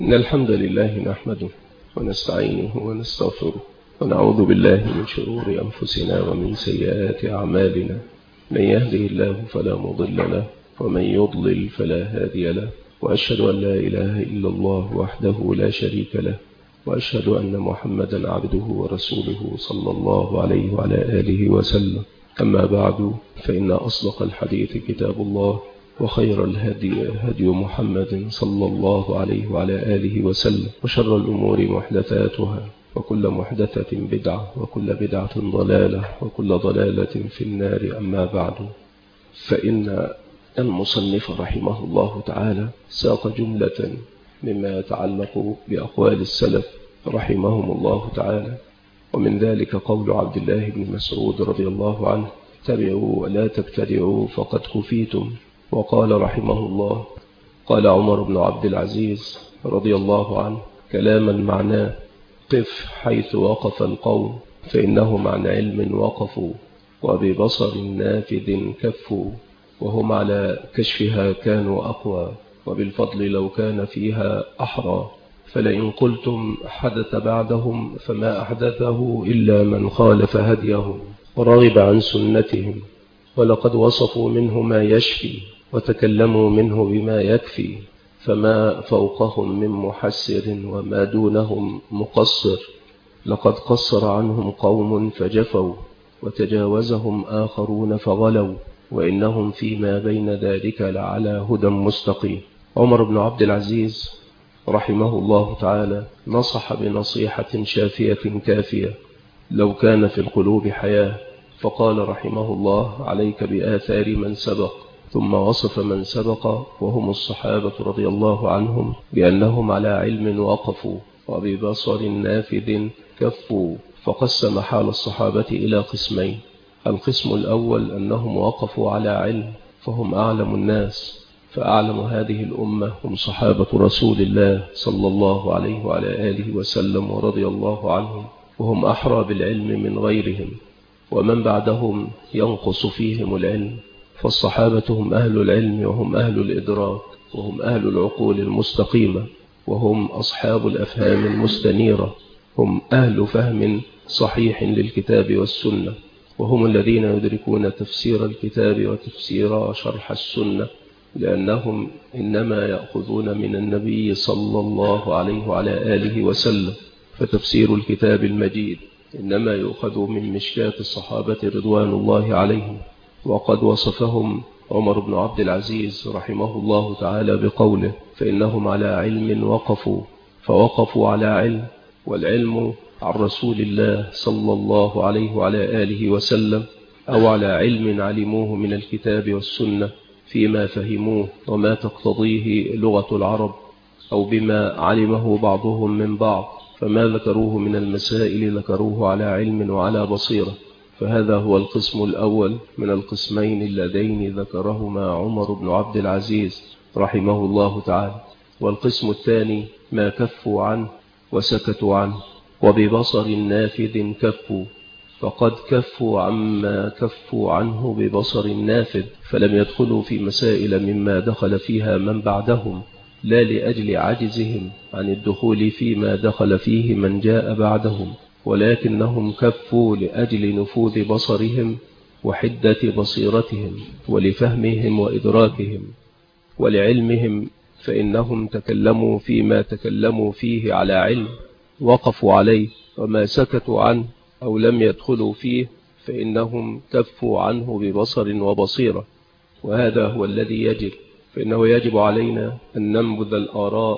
إن الحمد لله نحمده ونستعينه ونستغفره ونعوذ بالله من شرور أنفسنا ومن سيئات أعمالنا. من يهده الله فلا مضل له ومن يضلل فلا هادي له، وأشهد أن لا إله إلا الله وحده لا شريك له، وأشهد أن محمدا عبده ورسوله صلى الله عليه وعلى آله وسلم. أما بعد، فإن أصدق الحديث كتاب الله، وخير الهدي هدي محمد صلى الله عليه وعلى آله وسلم، وشر الأمور محدثاتها، وكل محدثة بدعة، وكل بدعة ضلالة، وكل ضلالة في النار. أما بعد، فإن المصنف رحمه الله تعالى ساق جملة مما يتعلق بأقوال السلف رحمهم الله تعالى، ومن ذلك قول عبد الله بن مسعود رضي الله عنه: اتبعوا ولا تبتدعوا فقد كفيتم. وقال رحمه الله: قال عمر بن عبد العزيز رضي الله عنه كلاما معناه: قف حيث وقف القوم فإنهم عن علم وقفوا، وببصر نافذ كفوا، وهم على كشفها كانوا أقوى، وبالفضل لو كان فيها أحرى. فلئن قلتم حدث بعدهم فما أحدثه إلا من خالف هديهم ورغب عن سنتهم، ولقد وصفوا منه ما يشفي وتكلموا منه بما يكفي، فما فوقهم من محسر وما دونهم مقصر. لقد قصر عنهم قوم فجفوا، وتجاوزهم آخرون فغلوا، وإنهم فيما بين ذلك لعلى هدى مستقيم. عمر بن عبد العزيز رحمه الله تعالى نصح بنصيحة شافية كافية لو كان في القلوب حياة، فقال رحمه الله: عليك بآثار من سبق. ثم وصف من سبق وهم الصحابة رضي الله عنهم بأنهم على علم وقفوا، وببصر نافذ كفوا، فقسم حال الصحابة إلى قسمين: القسم الأول أنهم وقفوا على علم، فهم أعلم الناس، فأعلم هذه الأمة هم صحابة رسول الله صلى الله عليه وعلى آله وسلم ورضي الله عنهم، وهم أحرى بالعلم من غيرهم، ومن بعدهم ينقص فيهم العلم. فالصحابة هم أهل العلم، وهم أهل الإدراك، وهم أهل العقول المستقيمة، وهم أصحاب الأفهام المستنيرة، هم أهل فهم صحيح للكتاب والسنة، وهم الذين يدركون تفسير الكتاب وتفسير شرح السنة، لأنهم إنما يأخذون من النبي صلى الله عليه وعلى آله وسلم، فتفسير الكتاب المجيد إنما يؤخذ من مشكاة الصحابة رضوان الله عليهم. وقد وصفهم عمر بن عبد العزيز رحمه الله تعالى بقوله: فإنهم على علم وقفوا، فوقفوا على علم، والعلم عن رسول الله صلى الله عليه وعلى آله وسلم، أو على علم علموه من الكتاب والسنة فيما فهموه وما تقتضيه لغة العرب، أو بما علمه بعضهم من بعض، فما ذكروه من المسائل ذكروه على علم وعلى بصيرة. فهذا هو القسم الأول من القسمين اللذين ذكرهما عمر بن عبد العزيز رحمه الله تعالى. والقسم الثاني ما كفوا عنه وسكتوا عنه، وببصر نافذ كفوا، فقد كفوا عما كفوا عنه ببصر نافذ، فلم يدخلوا في مسائل مما دخل فيها من بعدهم، لا لأجل عجزهم عن الدخول فيما دخل فيه من جاء بعدهم، ولكنهم كفوا لأجل نفوذ بصرهم وحدة بصيرتهم ولفهمهم وإدراكهم ولعلمهم، فإنهم تكلموا فيما تكلموا فيه على علم وقفوا عليه، وما سكتوا عنه أو لم يدخلوا فيه فإنهم كفوا عنه ببصر وبصيرة. وهذا هو الذي يجب، فإنه يجب علينا أن ننبذ الآراء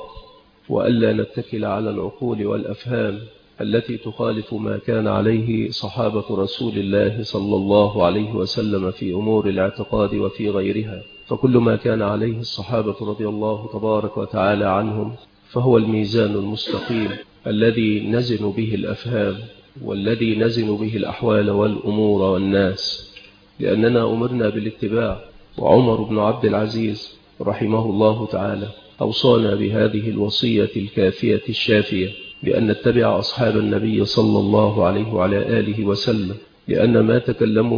وألا نتكل على العقول والأفهام التي تخالف ما كان عليه صحابة رسول الله صلى الله عليه وسلم في أمور الاعتقاد وفي غيرها. فكل ما كان عليه الصحابة رضي الله تبارك وتعالى عنهم فهو الميزان المستقيم الذي نزن به الأفهام، والذي نزن به الأحوال والأمور والناس، لأننا أمرنا بالاتباع. وعمر بن عبد العزيز رحمه الله تعالى أوصانا بهذه الوصية الكافية الشافية بأن نتبع أصحاب النبي صلى الله عليه وعلى آله وسلم، لأن ما تكلموا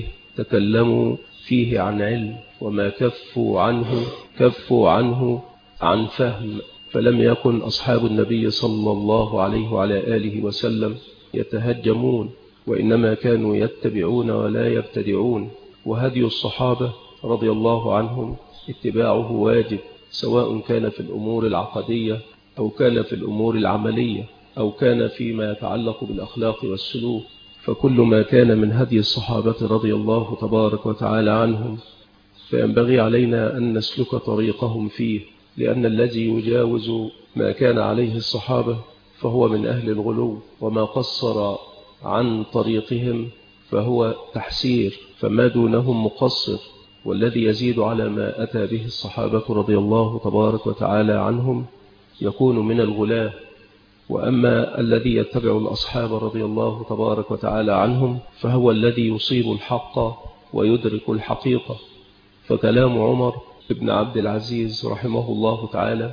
فيه عن علم، وما كفوا عنه عن فهم، فلم يكن أصحاب النبي صلى الله عليه وعلى آله وسلم يتهجمون، وإنما كانوا يتبعون ولا يبتدعون. وهدي الصحابة رضي الله عنهم اتباعه واجب، سواء كان في الأمور العقدية أو كان في الأمور العملية أو كان فيما يتعلق بالأخلاق والسلوك. فكل ما كان من هدي الصحابة رضي الله تبارك وتعالى عنهم فينبغي علينا أن نسلك طريقهم فيه، لأن الذي يجاوز ما كان عليه الصحابة فهو من أهل الغلو، وما قصر عن طريقهم فهو تحسير، فما دونهم مقصر. والذي يزيد على ما أتى به الصحابة رضي الله تبارك وتعالى عنهم يكون من الغلاة. وأما الذي يتبع الأصحاب رضي الله تبارك وتعالى عنهم فهو الذي يصيب الحق ويدرك الحقيقة. فكلام عمر بن عبد العزيز رحمه الله تعالى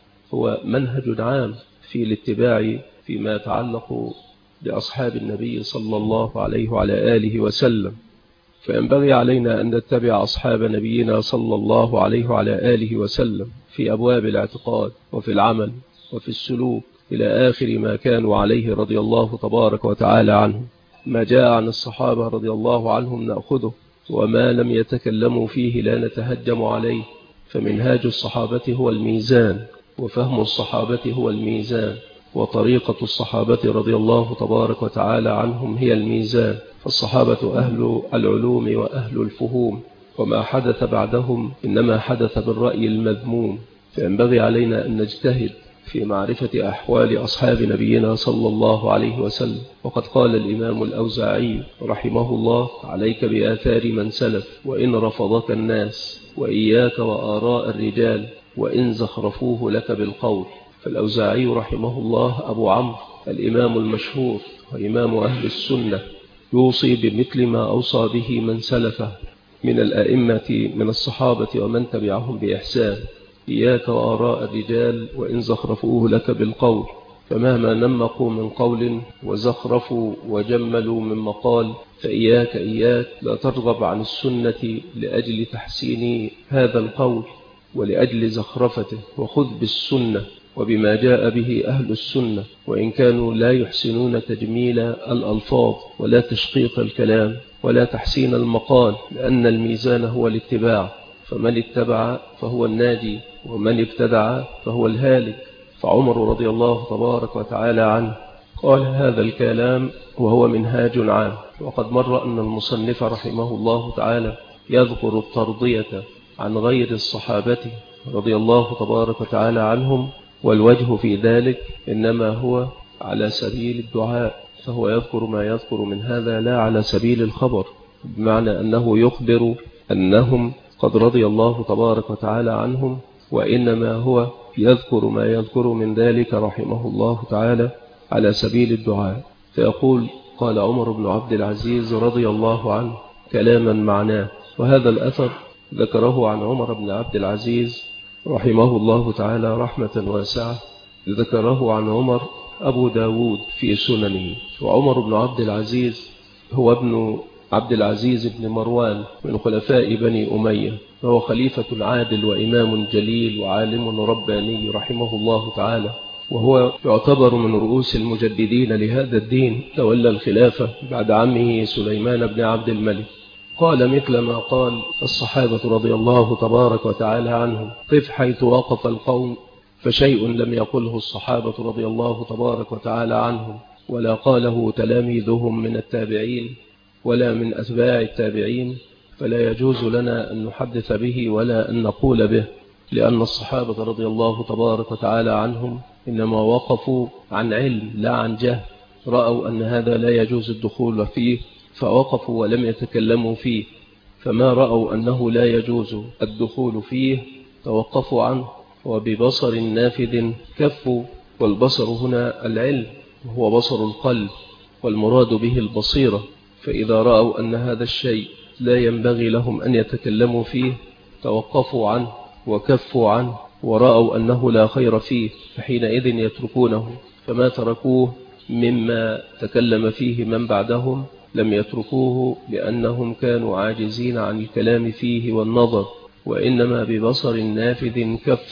هو منهج عام في الاتباع فيما يتعلق بأصحاب النبي صلى الله عليه وعلى آله وسلم. فينبغي علينا أن نتبع أصحاب نبينا صلى الله عليه وعلى آله وسلم في أبواب الاعتقاد وفي العمل وفي السلوك إلى آخر ما كانوا عليه رضي الله تبارك وتعالى عنهم. ما جاء عن الصحابة رضي الله عنهم نأخذه، وما لم يتكلموا فيه لا نتهجم عليه. فمنهاج الصحابة هو الميزان، وفهم الصحابة هو الميزان، وطريقة الصحابة رضي الله تبارك وتعالى عنهم هي الميزان. فالصحابة أهل العلوم وأهل الفهوم، وما حدث بعدهم إنما حدث بالرأي المذموم. فينبغي علينا أن نجتهد في معرفة أحوال أصحاب نبينا صلى الله عليه وسلم. وقد قال الإمام الأوزاعي رحمه الله: عليك بآثار من سلف وإن رفضك الناس، وإياك وآراء الرجال وإن زخرفوه لك بالقول. فالأوزاعي رحمه الله أبو عمرو الإمام المشهور وإمام أهل السنة يوصي بمثل ما أوصى به من سلفه من الأئمة من الصحابة ومن تبعهم بإحسان: إياك وآراء الرجال وإن زخرفوه لك بالقول. فمهما نمقوا من قول وزخرفوا وجملوا من مقال فإياك لا ترغب عن السنة لأجل تحسين هذا القول ولأجل زخرفته، وخذ بالسنة وبما جاء به أهل السنة، وإن كانوا لا يحسنون تجميل الألفاظ ولا تشقيق الكلام ولا تحسين المقال، لأن الميزان هو الاتباع. فمن اتبع فهو الناجي، ومن ابتدع فهو الهالك. فعمر رضي الله تبارك وتعالى عنه قال هذا الكلام وهو منهاج عام. وقد مر أن المصنف رحمه الله تعالى يذكر الترضية عن غير الصحابة رضي الله تبارك وتعالى عنهم، والوجه في ذلك إنما هو على سبيل الدعاء، فهو يذكر ما يذكر من هذا لا على سبيل الخبر، بمعنى أنه يخبر أنهم قد رضي الله تبارك وتعالى عنهم، وإنما هو يذكر ما يذكر من ذلك رحمه الله تعالى على سبيل الدعاء. فيقول: قال عمر بن عبد العزيز رضي الله عنه كلاما معناه. وهذا الأثر ذكره عن عمر بن عبد العزيز رحمه الله تعالى رحمة واسعة، ذكره عن عمر أبو داود في سننه. وعمر بن عبد العزيز هو ابن عبد العزيز بن مروان من خلفاء بني أمية، فهو خليفة عادل وإمام جليل وعالم رباني رحمه الله تعالى، وهو يعتبر من رؤوس المجددين لهذا الدين. تولى الخلافة بعد عمه سليمان بن عبد الملك. قال مثل ما قال الصحابة رضي الله تبارك وتعالى عنهم: قف حيث وقف القوم، فشيء لم يقله الصحابة رضي الله تبارك وتعالى عنهم ولا قاله تلاميذهم من التابعين ولا من أتباع التابعين، فلا يجوز لنا أن نحدث به ولا أن نقول به، لأن الصحابة رضي الله تبارك وتعالى عنهم إنما وقفوا عن علم لا عن جهل. رأوا أن هذا لا يجوز الدخول فيه فوقفوا ولم يتكلموا فيه، فما رأوا أنه لا يجوز الدخول فيه توقفوا عنه، وببصر نافذ كفوا. والبصر هنا العلم وهو بصر القلب، والمراد به البصيرة. فإذا رأوا أن هذا الشيء لا ينبغي لهم أن يتكلموا فيه توقفوا عنه وكفوا عنه، ورأوا أنه لا خير فيه فحينئذ يتركونه. فما تركوه مما تكلم فيه من بعدهم لم يتركوه لأنهم كانوا عاجزين عن الكلام فيه والنظر، وإنما ببصر نافذ كفوا.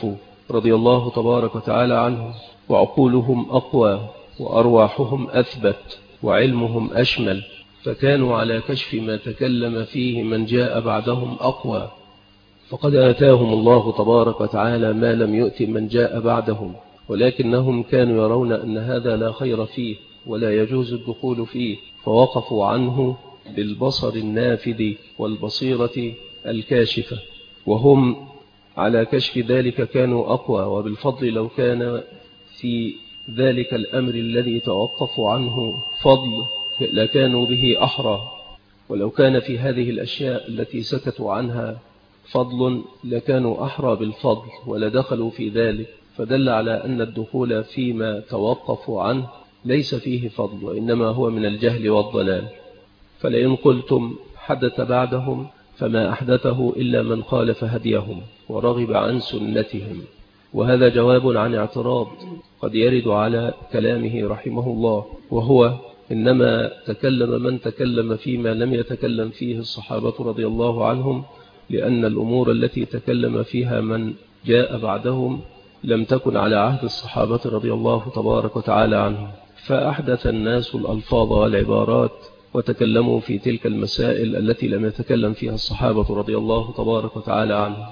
رضي الله تبارك وتعالى عنهم، وعقولهم أقوى وأرواحهم أثبت وعلمهم أشمل، فكانوا على كشف ما تكلم فيه من جاء بعدهم أقوى، فقد آتاهم الله تبارك وتعالى ما لم يؤت من جاء بعدهم، ولكنهم كانوا يرون أن هذا لا خير فيه ولا يجوز الدخول فيه، فوقفوا عنه بالبصر النافذ والبصيرة الكاشفة، وهم على كشف ذلك كانوا أقوى، وبالفضل لو كان في ذلك الأمر الذي توقفوا عنه فضل لكانوا به أحرى، ولو كان في هذه الأشياء التي سكتوا عنها فضل لكانوا أحرى بالفضل ولدخلوا في ذلك، فدل على أن الدخول فيما توقفوا عنه ليس فيه فضل، وإنما هو من الجهل والضلال. فلئن قلتم حدث بعدهم فما أحدثه إلا من خالف هديهم ورغب عن سنتهم، وهذا جواب عن اعتراض قد يرد على كلامه رحمه الله، وهو إنما تكلم من تكلم فيما لم يتكلم فيه الصحابة رضي الله عنهم، لأن الأمور التي تكلم فيها من جاء بعدهم لم تكن على عهد الصحابة رضي الله تبارك وتعالى عنهم، فأحدث الناس الألفاظ والعبارات وتكلموا في تلك المسائل التي لم يتكلم فيها الصحابة رضي الله تبارك وتعالى عنهم،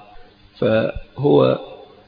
فهو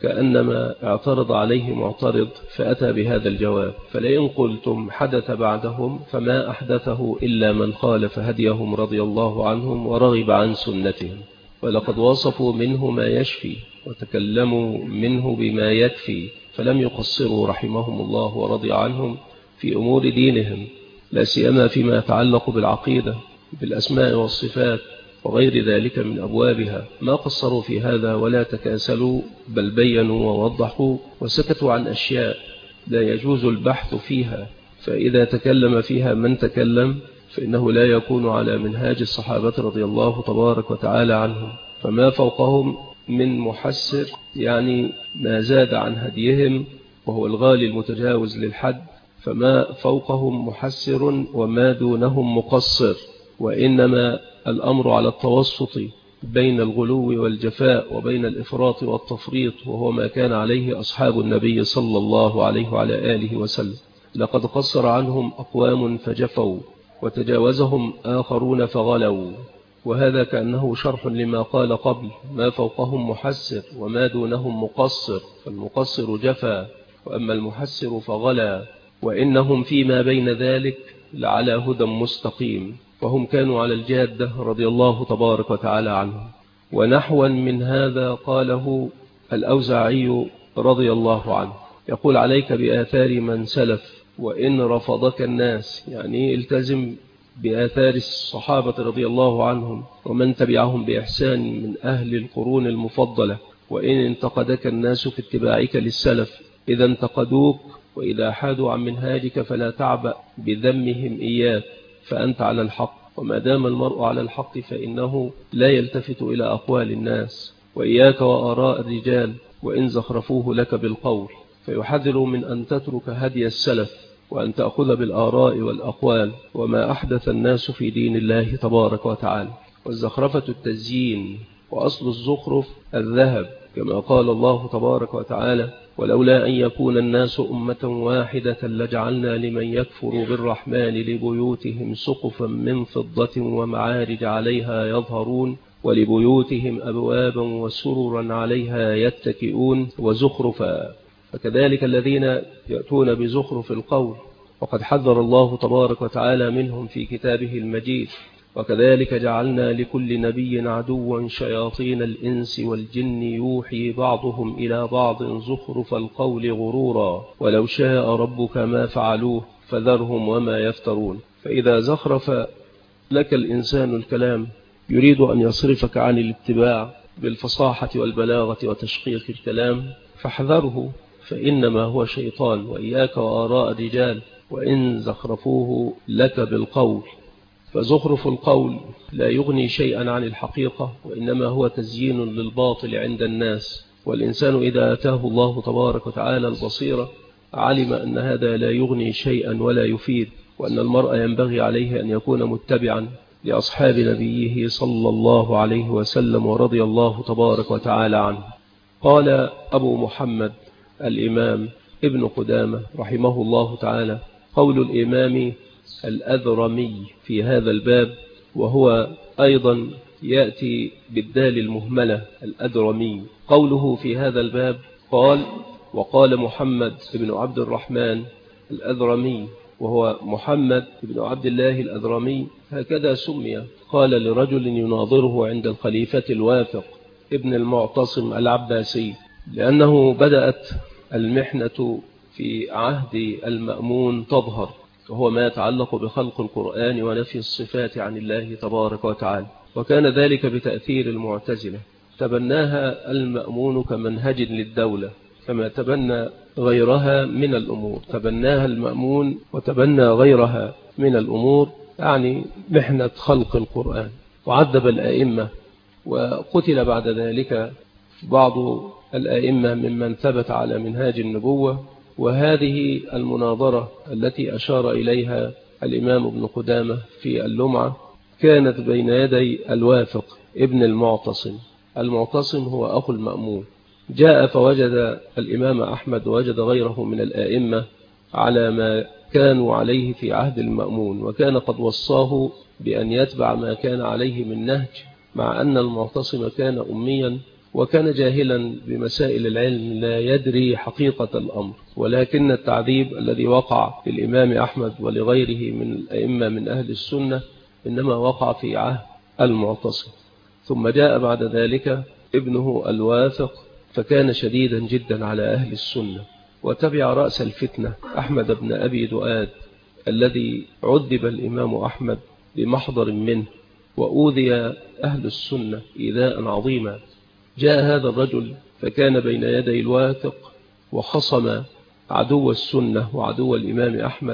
كأنما اعترض عليه معترض فأتى بهذا الجواب. فلئن قلتم حدث بعدهم فما أحدثه إلا من خالف هديهم رضي الله عنهم ورغب عن سنتهم، ولقد وصفوا منه ما يشفي وتكلموا منه بما يكفي، فلم يقصروا رحمهم الله ورضي عنهم في أمور دينهم، لا سيما فيما يتعلق بالعقيدة بالأسماء والصفات وغير ذلك من أبوابها، ما قصروا في هذا ولا تكاسلوا، بل بينوا ووضحوا وسكتوا عن أشياء لا يجوز البحث فيها، فإذا تكلم فيها من تكلم فإنه لا يكون على منهاج الصحابة رضي الله تبارك وتعالى عنهم، فما فوقهم من محسر يعني ما زاد عن هديهم وهو الغالي المتجاوز للحد، فما فوقهم محسر وما دونهم مقصر، وإنما الأمر على التوسط بين الغلو والجفاء وبين الإفراط والتفريط، وهو ما كان عليه أصحاب النبي صلى الله عليه وعلى آله وسلم. لقد قصر عنهم أقوام فجفوا وتجاوزهم آخرون فغلوا، وهذا كأنه شرح لما قال قبل: ما فوقهم محسر وما دونهم مقصر، فالمقصر جفا وأما المحسر فغلا، وإنهم فيما بين ذلك لعلى هدى مستقيم، وهم كانوا على الجادة رضي الله تبارك وتعالى عنهم. ونحوا من هذا قاله الأوزاعي رضي الله عنه، يقول: عليك بآثار من سلف وإن رفضك الناس، يعني التزم بآثار الصحابة رضي الله عنهم ومن تبعهم بإحسان من أهل القرون المفضلة، وإن انتقدك الناس في اتباعك للسلف، إذا انتقدوك وإذا حادوا عن منهاجك فلا تعبأ بذمهم إياك، فأنت على الحق، وما دام المرء على الحق فإنه لا يلتفت إلى أقوال الناس، وإياك وآراء الرجال وإن زخرفوه لك بالقول، فيحذر من أن تترك هدي السلف وأن تأخذ بالآراء والأقوال وما أحدث الناس في دين الله تبارك وتعالى. والزخرفة التزيين، وأصل الزخرف الذهب، كما قال الله تبارك وتعالى: ولولا أن يكون الناس أمة واحدة لجعلنا لمن يكفر بالرحمن لبيوتهم سقفا من فضة ومعارج عليها يظهرون ولبيوتهم أبوابا وسررا عليها يتكئون وزخرفا. فكذلك الذين يأتون بزخرف القول وقد حذر الله تبارك وتعالى منهم في كتابه المجيد: وكذلك جعلنا لكل نبي عدوا شياطين الإنس والجن يوحي بعضهم إلى بعض زخرف القول غرورا ولو شاء ربك ما فعلوه فذرهم وما يفترون. فإذا زخرف لك الإنسان الكلام يريد أن يصرفك عن الاتباع بالفصاحة والبلاغة وتشقيق الكلام فاحذره، فإنما هو شيطان. وإياك وآراء الرجال وإن زخرفوه لك بالقول، فزخرف القول لا يغني شيئا عن الحقيقة، وإنما هو تزيين للباطل عند الناس. والإنسان إذا أتاه الله تبارك وتعالى البصيرة علم أن هذا لا يغني شيئا ولا يفيد، وأن المرء ينبغي عليه أن يكون متبعا لأصحاب نبيه صلى الله عليه وسلم ورضي الله تبارك وتعالى عنه. قال أبو محمد الإمام ابن قدامة رحمه الله تعالى: قول الإمام الأذرمي في هذا الباب، وهو أيضا يأتي بالدال المهملة الأذرمي، قوله في هذا الباب قال: وقال محمد بن عبد الرحمن الأذرمي، وهو محمد بن عبد الله الأذرمي هكذا سمي. قال لرجل يناظره عند الخليفة الواثق ابن المعتصم العباسي، لأنه بدأت المحنة في عهد المأمون تظهر، وهو ما يتعلق بخلق القرآن ونفي الصفات عن الله تبارك وتعالى، وكان ذلك بتأثير المعتزلة، تبناها المأمون كمنهج للدولة كما تبنى غيرها من الأمور، تبناها المأمون وتبنى غيرها من الأمور، يعني محنة خلق القرآن، وعذب الأئمة، وقتل بعد ذلك بعض الأئمة ممن ثبت على منهاج النبوة. وهذه المناظرة التي أشار إليها الإمام ابن قدامة في اللمعة كانت بين يدي الواثق ابن المعتصم. المعتصم هو أخو المأمون. جاء فوجد الإمام أحمد ووجد غيره من الآئمة على ما كانوا عليه في عهد المأمون، وكان قد وصاه بأن يتبع ما كان عليه من نهج، مع أن المعتصم كان أميا وكان جاهلا بمسائل العلم، لا يدري حقيقة الأمر، ولكن التعذيب الذي وقع للإمام أحمد ولغيره من الأئمة من أهل السنة إنما وقع في عهد المعتصم. ثم جاء بعد ذلك ابنه الواثق، فكان شديدا جدا على أهل السنة، وتبع رأس الفتنة أحمد بن أبي دؤاد الذي عذب الإمام أحمد بمحضر منه، وأوذي أهل السنة إيذاء عظيما. جاء هذا الرجل فكان بين يدي الواثق، وخصم عدو السنة وعدو الإمام أحمد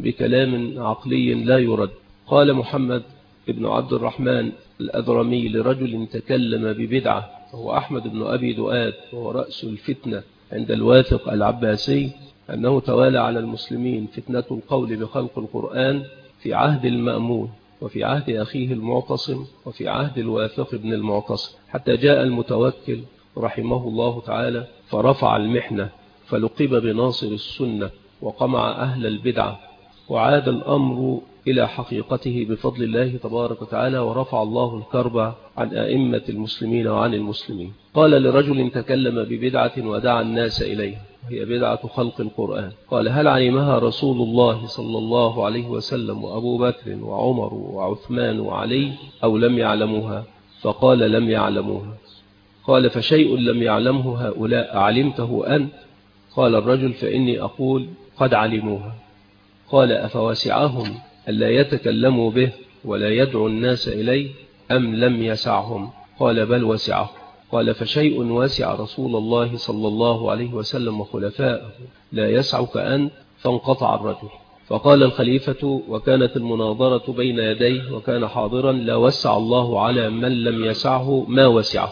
بكلام عقلي لا يرد. قال محمد بن عبد الرحمن الأذرمي لرجل تكلم ببدعة، وهو أحمد بن أبي دؤاد، وهو رأس الفتنة عند الواثق العباسي، أنه توالى على المسلمين فتنة القول بخلق القرآن في عهد المأمون، وفي عهد أخيه المعتصم، وفي عهد الواثق بن المعتصم، حتى جاء المتوكل رحمه الله تعالى فرفع المحنة، فلقب بناصر السنة وقمع أهل البدعة، وعاد الأمر إلى حقيقته بفضل الله تبارك وتعالى، ورفع الله الكرب عن أئمة المسلمين وعن المسلمين. قال لرجل تكلم ببدعة ودعا الناس إليها، وهي بدعة خلق القرآن، قال: هل علمها رسول الله صلى الله عليه وسلم وأبو بكر وعمر وعثمان وعلي أو لم يعلموها؟ فقال: لم يعلموها. قال: فشيء لم يعلمه هؤلاء علمته أنت؟ قال الرجل: فإني أقول قد علموها. قال: أفوسعهم ألا يتكلموا به ولا يدعو الناس إليه أم لم يسعهم؟ قال: بل وسعهم. قال: فشيء وسع رسول الله صلى الله عليه وسلم وخلفائه لا يسعك أنت؟ فانقطع الرجل. فقال الخليفة، وكانت المناظرة بين يديه وكان حاضرا: لا وسع الله على من لم يسعه ما وسعه.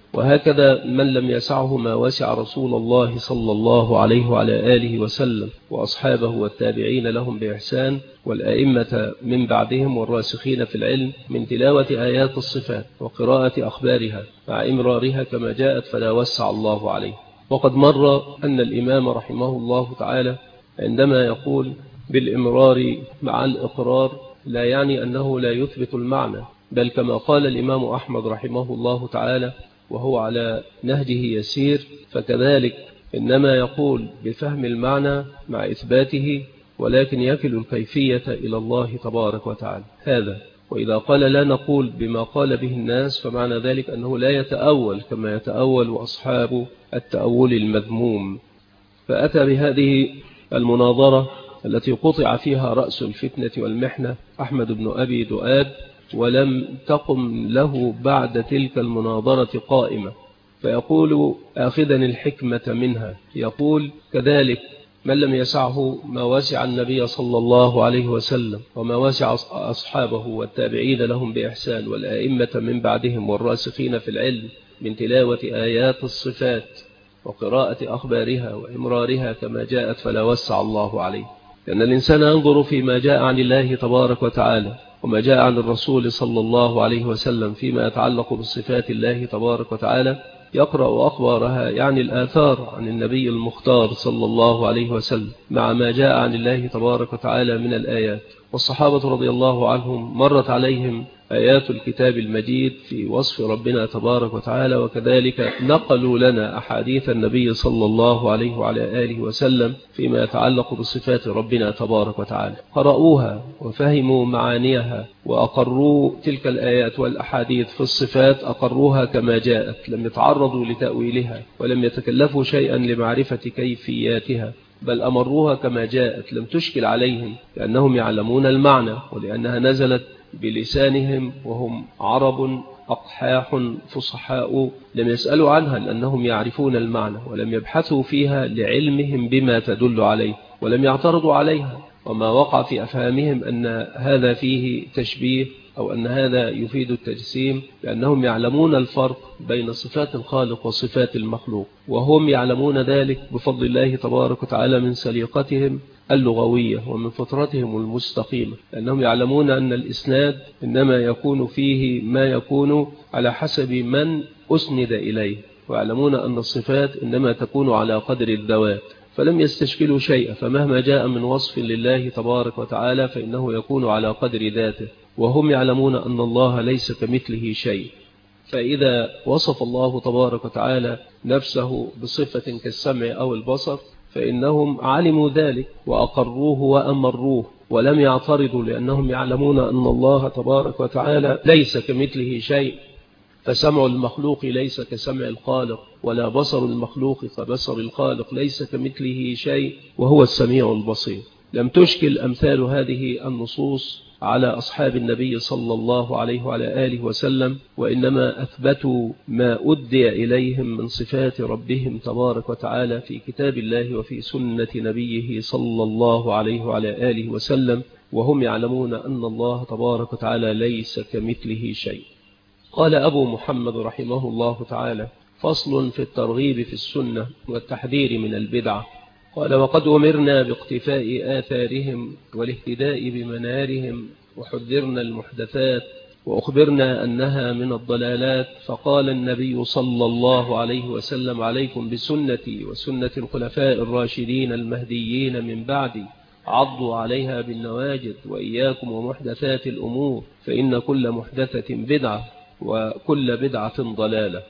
وهكذا من لم يسعه ما وسع رسول الله صلى الله عليه وعلى آله وسلم وأصحابه والتابعين لهم بإحسان والأئمة من بعدهم والراسخين في العلم من تلاوة آيات الصفات وقراءة أخبارها مع إمرارها كما جاءت، فلا وسع الله عليه. وقد مر أن الإمام رحمه الله تعالى عندما يقول بالإمرار مع الإقرار لا يعني أنه لا يثبت المعنى، بل كما قال الإمام أحمد رحمه الله تعالى وهو على نهجه يسير، فكذلك إنما يقول بفهم المعنى مع إثباته، ولكن يكل الكيفية إلى الله تبارك وتعالى. هذا وإذا قال لا نقول بما قال به الناس، فمعنى ذلك أنه لا يتأول كما يتأول أصحاب التأول المذموم. فأتى بهذه المناظرة التي قطع فيها رأس الفتنة والمحنة أحمد بن أبي دؤاد، ولم تقم له بعد تلك المناظرة قائمة، فيقول آخذا الحكمة منها، يقول: كذلك من لم يسعه ما وسع النبي صلى الله عليه وسلم وما وسع أصحابه والتابعين لهم بإحسان والآئمة من بعدهم والراسخين في العلم من تلاوة آيات الصفات وقراءة أخبارها وإمرارها كما جاءت، فلا وسع الله عليه. لأن الإنسان ينظر فيما جاء عن الله تبارك وتعالى وما جاء عن الرسول صلى الله عليه وسلم فيما يتعلق بصفات الله تبارك وتعالى، يقرأ أخبارها يعني الآثار عن النبي المختار صلى الله عليه وسلم مع ما جاء عن الله تبارك وتعالى من الآيات. والصحابة رضي الله عنهم مرت عليهم آيات الكتاب المجيد في وصف ربنا تبارك وتعالى، وكذلك نقلوا لنا أحاديث النبي صلى الله عليه وعلى آله وسلم فيما يتعلق بصفات ربنا تبارك وتعالى. قرأوها وفهموا معانيها وأقروا تلك الآيات والأحاديث في الصفات، أقروها كما جاءت، لم يتعرضوا لتأويلها ولم يتكلفوا شيئا لمعرفة كيفياتها، بل أمروها كما جاءت، لم تشكل عليهم لأنهم يعلمون المعنى ولأنها نزلت بلسانهم وهم عرب أقحاح فصحاء، لم يسألوا عنها لأنهم يعرفون المعنى ولم يبحثوا فيها لعلمهم بما تدل عليه ولم يعترضوا عليها، وما وقع في أفهامهم أن هذا فيه تشبيه أو أن هذا يفيد التجسيم، لأنهم يعلمون الفرق بين صفات الخالق وصفات المخلوق، وهم يعلمون ذلك بفضل الله تبارك وتعالى من سليقتهم اللغوية ومن فطرتهم المستقيمة، لأنهم يعلمون أن الإسناد إنما يكون فيه ما يكون على حسب من أسند إليه، ويعلمون أن الصفات إنما تكون على قدر الذوات، فلم يستشكلوا شيئا، فمهما جاء من وصف لله تبارك وتعالى فإنه يكون على قدر ذاته، وهم يعلمون أن الله ليس كمثله شيء. فإذا وصف الله تبارك وتعالى نفسه بصفة كالسمع أو البصر فإنهم علموا ذلك وأقروه وأمروه ولم يعترضوا، لأنهم يعلمون أن الله تبارك وتعالى ليس كمثله شيء، فسمع المخلوق ليس كسمع الخالق، ولا بصر المخلوق كبصر الخالق، ليس كمثله شيء وهو السميع البصير. لم تشكل أمثال هذه النصوص على أصحاب النبي صلى الله عليه وعلى آله وسلم، وإنما أثبتوا ما أدي إليهم من صفات ربهم تبارك وتعالى في كتاب الله وفي سنة نبيه صلى الله عليه وعلى آله وسلم، وهم يعلمون أن الله تبارك وتعالى ليس كمثله شيء. قال أبو محمد رحمه الله تعالى: فصل في الترغيب في السنة والتحذير من البدعة. قال: وقد أمرنا باقتفاء آثارهم والاهتداء بمنارهم، وحذرنا المحدثات وأخبرنا أنها من الضلالات، فقال النبي صلى الله عليه وسلم: عليكم بسنتي وسنة الخلفاء الراشدين المهديين من بعدي، عضوا عليها بالنواجذ، وإياكم ومحدثات الأمور، فإن كل محدثة بدعة وكل بدعة ضلالة.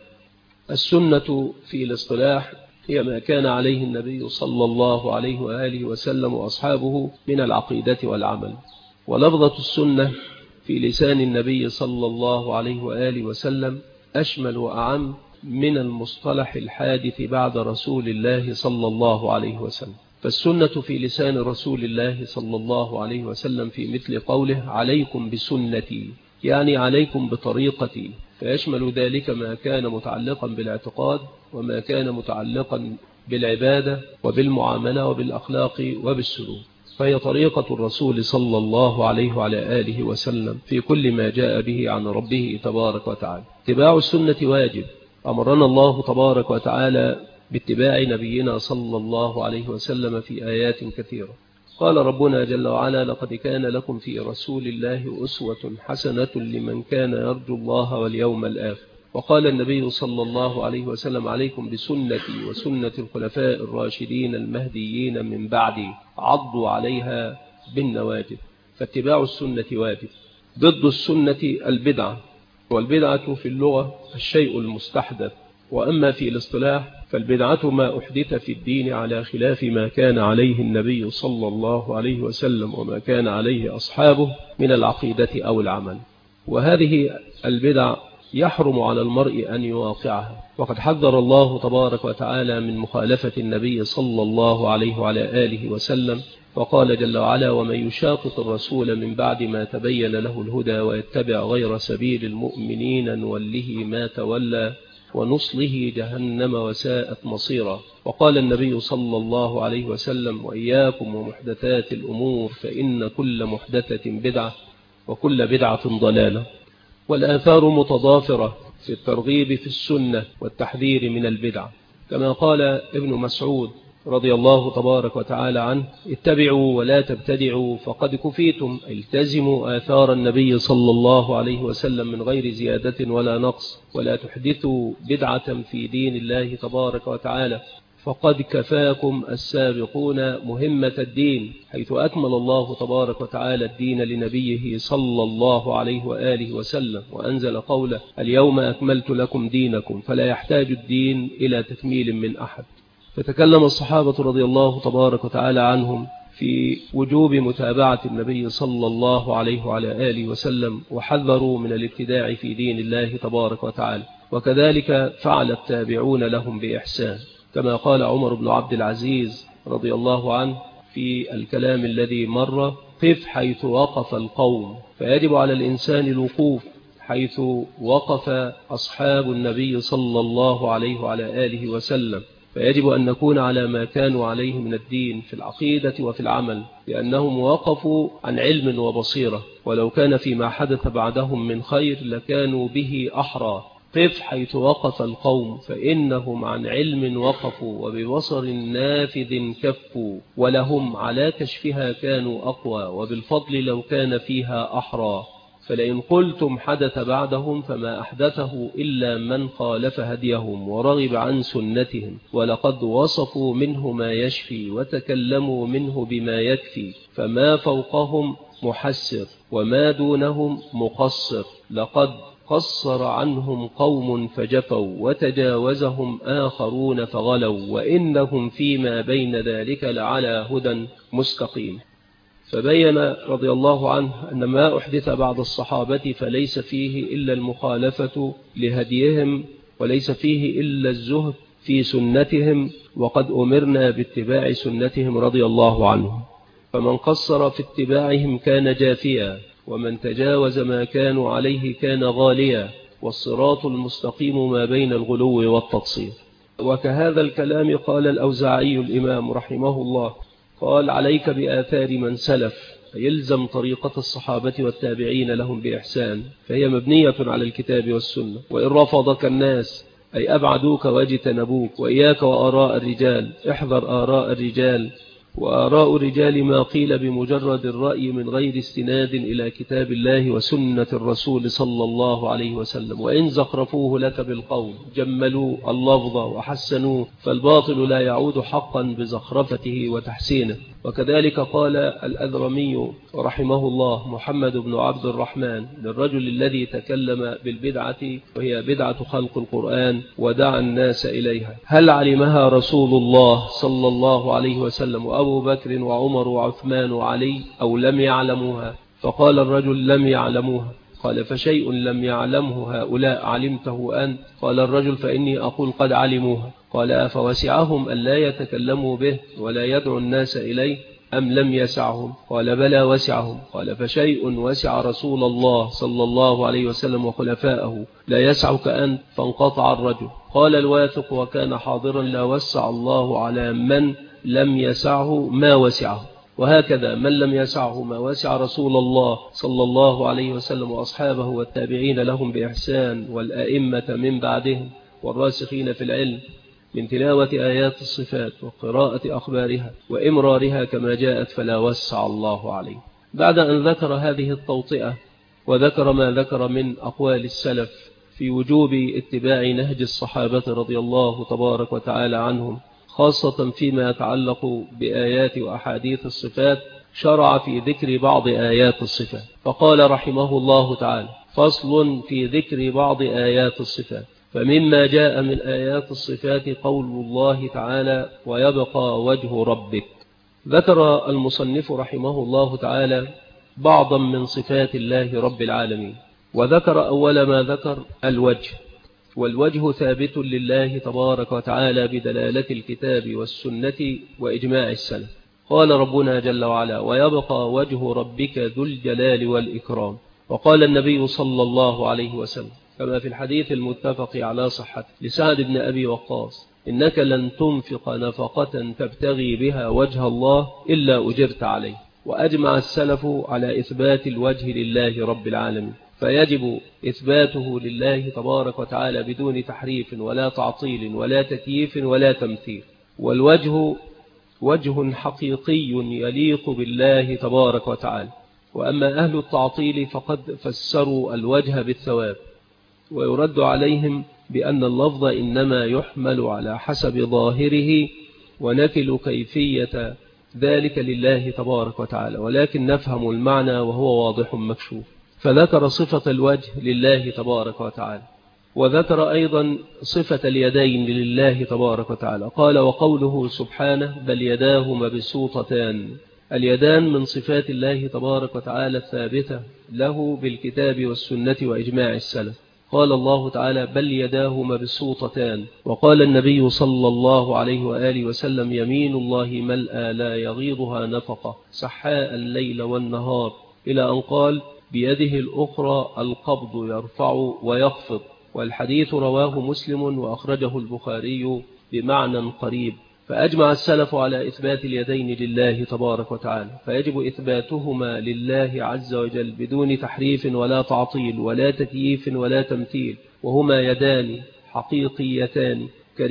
السنة في الاصطلاح هي ما كان عليه النبي صلى الله عليه وآله وسلم وأصحابه من العقيدة والعمل، ولفظة السنة في لسان النبي صلى الله عليه وآله وسلم أشمل وأعم من المصطلح الحادث بعد رسول الله صلى الله عليه وسلم. فالسنة في لسان رسول الله صلى الله عليه وسلم في مثل قوله: عليكم بسنتي، يعني عليكم بطريقتي، فيشمل ذلك ما كان متعلقا بالاعتقاد وما كان متعلقا بالعبادة وبالمعاملة وبالأخلاق وبالسلوك، فهي طريقة الرسول صلى الله عليه وعلى آله وسلم في كل ما جاء به عن ربه تبارك وتعالى. اتباع السنة واجب، أمرنا الله تبارك وتعالى باتباع نبينا صلى الله عليه وسلم في آيات كثيرة. قال ربنا جل وعلا: لقد كان لكم في رسول الله أسوة حسنة لمن كان يرجو الله واليوم الآخر. وقال النبي صلى الله عليه وسلم: عليكم بسنتي وسنة الخلفاء الراشدين المهديين من بعدي، عضوا عليها بالنواجذ. فاتباع السنة واجب. ضد السنة البدعة، والبدعة في اللغة الشيء المستحدث، وأما في الاصطلاح فالبدعة ما أحدث في الدين على خلاف ما كان عليه النبي صلى الله عليه وسلم وما كان عليه أصحابه من العقيدة أو العمل. وهذه البدع يحرم على المرء أن يواقعها، وقد حذر الله تبارك وتعالى من مخالفة النبي صلى الله عليه وعلى آله وسلم، وقال جل وعلا: ومن يشاقق الرسول من بعد ما تبين له الهدى ويتبع غير سبيل المؤمنين نوله ما تولى ونصله جهنم وساءت مصيرا. وقال النبي صلى الله عليه وسلم: وإياكم ومحدثات الأمور، فإن كل محدثة بدعة وكل بدعة ضلالة. والآثار متضافرة في الترغيب في السنة والتحذير من البدع، كما قال ابن مسعود رضي الله تبارك وتعالى عنه: اتبعوا ولا تبتدعوا فقد كفيتم. التزموا آثار النبي صلى الله عليه وسلم من غير زيادة ولا نقص، ولا تحدثوا بدعة في دين الله تبارك وتعالى، فقد كفاكم السابقون مهمة الدين، حيث أكمل الله تبارك وتعالى الدين لنبيه صلى الله عليه وآله وسلم، وأنزل قوله: اليوم أكملت لكم دينكم، فلا يحتاج الدين إلى تكميل من أحد. فتكلم الصحابة رضي الله تبارك وتعالى عنهم في وجوب متابعة النبي صلى الله عليه وعلى آله وسلم، وحذروا من الابتداع في دين الله تبارك وتعالى، وكذلك فعل التابعون لهم بإحسان، كما قال عمر بن عبد العزيز رضي الله عنه في الكلام الذي مر: قف حيث وقف القوم. فيجب على الإنسان الوقوف حيث وقف أصحاب النبي صلى الله عليه وعلى آله وسلم، فيجب أن نكون على ما كانوا عليه من الدين في العقيدة وفي العمل، لأنهم وقفوا عن علم وبصيرة، ولو كان فيما حدث بعدهم من خير لكانوا به أحرى. قف حيث وقف القوم فإنهم عن علم وقفوا، وببصر نافذ كفوا، ولهم على كشفها كانوا أقوى، وبالفضل لو كان فيها أحرى. فلئن قلتم حدث بعدهم فما أحدثه إلا من خالف هديهم ورغب عن سنتهم، ولقد وصفوا منه ما يشفي وتكلموا منه بما يكفي، فما فوقهم محسر وما دونهم مقصر. لقد قصر عنهم قوم فجفوا وتجاوزهم آخرون فغلوا، وإنهم فيما بين ذلك لعلى هدى مستقيم. فبين رضي الله عنه أن ما أحدث بعد الصحابة فليس فيه إلا المخالفة لهديهم، وليس فيه إلا الزهد في سنتهم، وقد أمرنا باتباع سنتهم رضي الله عنهم. فمن قصر في اتباعهم كان جافيا، ومن تجاوز ما كانوا عليه كان غاليا، والصراط المستقيم ما بين الغلو والتقصير. وكهذا الكلام قال الأوزاعي الإمام رحمه الله، قال: عليك بآثار من سلف، فيلزم طريقة الصحابة والتابعين لهم بإحسان، فهي مبنية على الكتاب والسنة. وإن رفضك الناس أي أبعدوك واجتنبوك، وإياك وآراء الرجال، احذر آراء الرجال، وآراء الرجال ما قيل بمجرد الرأي من غير استناد إلى كتاب الله وسنة الرسول صلى الله عليه وسلم، وإن زخرفوه لك بالقول جملوا اللفظ وحسنوه، فالباطل لا يعود حقا بزخرفته وتحسينه. وكذلك قال الأذرمي رحمه الله محمد بن عبد الرحمن للرجل الذي تكلم بالبدعة، وهي بدعة خلق القرآن، ودعا الناس إليها: هل علمها رسول الله صلى الله عليه وسلم وأبو بكر وعمر وعثمان وعلي أو لم يعلموها؟ فقال الرجل: لم يعلموها. قال: فشيء لم يعلمه هؤلاء علمته أنت؟ قال الرجل: فإني أقول قد علموها. قال: أفوسعهم أن لا يتكلموا به ولا يدعو الناس إليه أم لم يسعهم؟ قال: بلى وسعهم. قال: فشيء وسع رسول الله صلى الله عليه وسلم وخلفاءه لا يسعك أنت؟ فانقطع الرجل. قال الواثق وكان حاضرا: لا وسع الله على من لم يسعه ما وسعه. وهكذا من لم يسعه ما وسع رسول الله صلى الله عليه وسلم وأصحابه والتابعين لهم بإحسان والأئمة من بعدهم والراسخين في العلم، من تلاوة آيات الصفات وقراءة أخبارها وإمرارها كما جاءت، فلا وسع الله عليه. بعد أن ذكر هذه التوطئة وذكر ما ذكر من أقوال السلف في وجوب اتباع نهج الصحابة رضي الله تبارك وتعالى عنهم، خاصة فيما يتعلق بآيات وأحاديث الصفات، شرع في ذكر بعض آيات الصفات، فقال رحمه الله تعالى: فصل في ذكر بعض آيات الصفات. فمما جاء من آيات الصفات قول الله تعالى: ويبقى وجه ربك. ذكر المصنف رحمه الله تعالى بعضا من صفات الله رب العالمين، وذكر أول ما ذكر الوجه، والوجه ثابت لله تبارك وتعالى بدلالة الكتاب والسنة وإجماع السلف. قال ربنا جل وعلا: ويبقى وجه ربك ذو الجلال والإكرام. وقال النبي صلى الله عليه وسلم كما في الحديث المتفق على صحته لسعد بن أبي وقاص: إنك لن تنفق نفقة تبتغي بها وجه الله إلا أجرت عليه. وأجمع السلف على إثبات الوجه لله رب العالمين، فيجب إثباته لله تبارك وتعالى بدون تحريف ولا تعطيل ولا تكييف ولا تمثيل. والوجه وجه حقيقي يليق بالله تبارك وتعالى. وأما أهل التعطيل فقد فسروا الوجه بالثواب، ويرد عليهم بأن اللفظ إنما يحمل على حسب ظاهره، ونكل كيفية ذلك لله تبارك وتعالى، ولكن نفهم المعنى وهو واضح مكشوف. فذكر صفة الوجه لله تبارك وتعالى، وذكر أيضا صفة اليدين لله تبارك وتعالى. قال: وقوله سبحانه: بل يداه مبسوطتان. اليدان من صفات الله تبارك وتعالى الثابتة له بالكتاب والسنة وإجماع السلف. قال الله تعالى: بل يداه مبسوطتان. وقال النبي صلى الله عليه وآله وسلم: يمين الله ملأى لا يغيضها نفقة سحاء الليل والنهار، إلى أن قال: بيده الأخرى القبض يرفع ويخفض. والحديث رواه مسلم وأخرجه البخاري بمعنى قريب. فأجمع السلف على إثبات اليدين لله تبارك وتعالى، فيجب إثباتهما لله عز وجل بدون تحريف ولا تعطيل ولا تكييف ولا تمثيل، وهما يدان حقيقيتان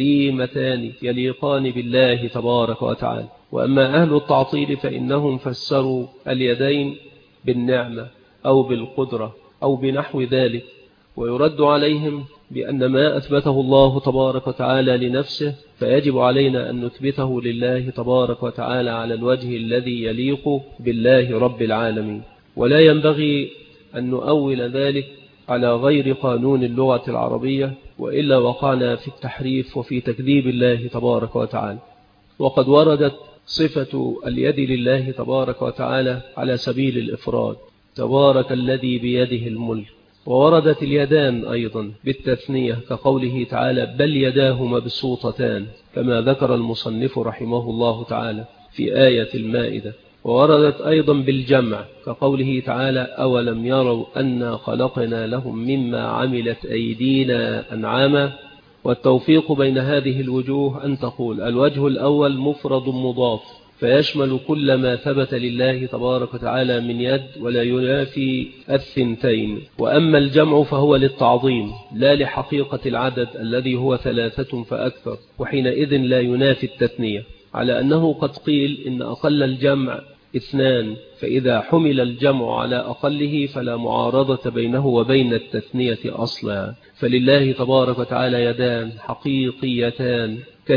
كريمتان يليقان بالله تبارك وتعالى. وأما أهل التعطيل فإنهم فسروا اليدين بالنعمة أو بالقدرة أو بنحو ذلك، ويرد عليهم بأن ما أثبته الله تبارك وتعالى لنفسه فيجب علينا أن نثبته لله تبارك وتعالى على الوجه الذي يليق بالله رب العالمين، ولا ينبغي أن نؤول ذلك على غير قانون اللغة العربية، وإلا وقعنا في التحريف وفي تكذيب الله تبارك وتعالى. وقد وردت صفة اليد لله تبارك وتعالى على سبيل الإفراد: تبارك الذي بيده الملك. ووردت اليدان أيضا بالتثنية كقوله تعالى: بل يداه مبسوطتان، كما ذكر المصنف رحمه الله تعالى في آية المائدة. ووردت أيضا بالجمع كقوله تعالى: أولم يروا أنا خلقنا لهم مما عملت أيدينا أنعاما. والتوفيق بين هذه الوجوه أن تقول: الوجه الأول مفرد مضاف فيشمل كل ما ثبت لله تبارك وتعالى من يد ولا ينافي الثنتين. وأما الجمع فهو للتعظيم لا لحقيقة العدد الذي هو 3 فأكثر، وحينئذ لا ينافي التثنية، على أنه قد قيل إن أقل الجمع 2، فإذا حمل الجمع على أقله فلا معارضة بينه وبين التثنية أصلا. فلله تبارك وتعالى يدان حقيقيتان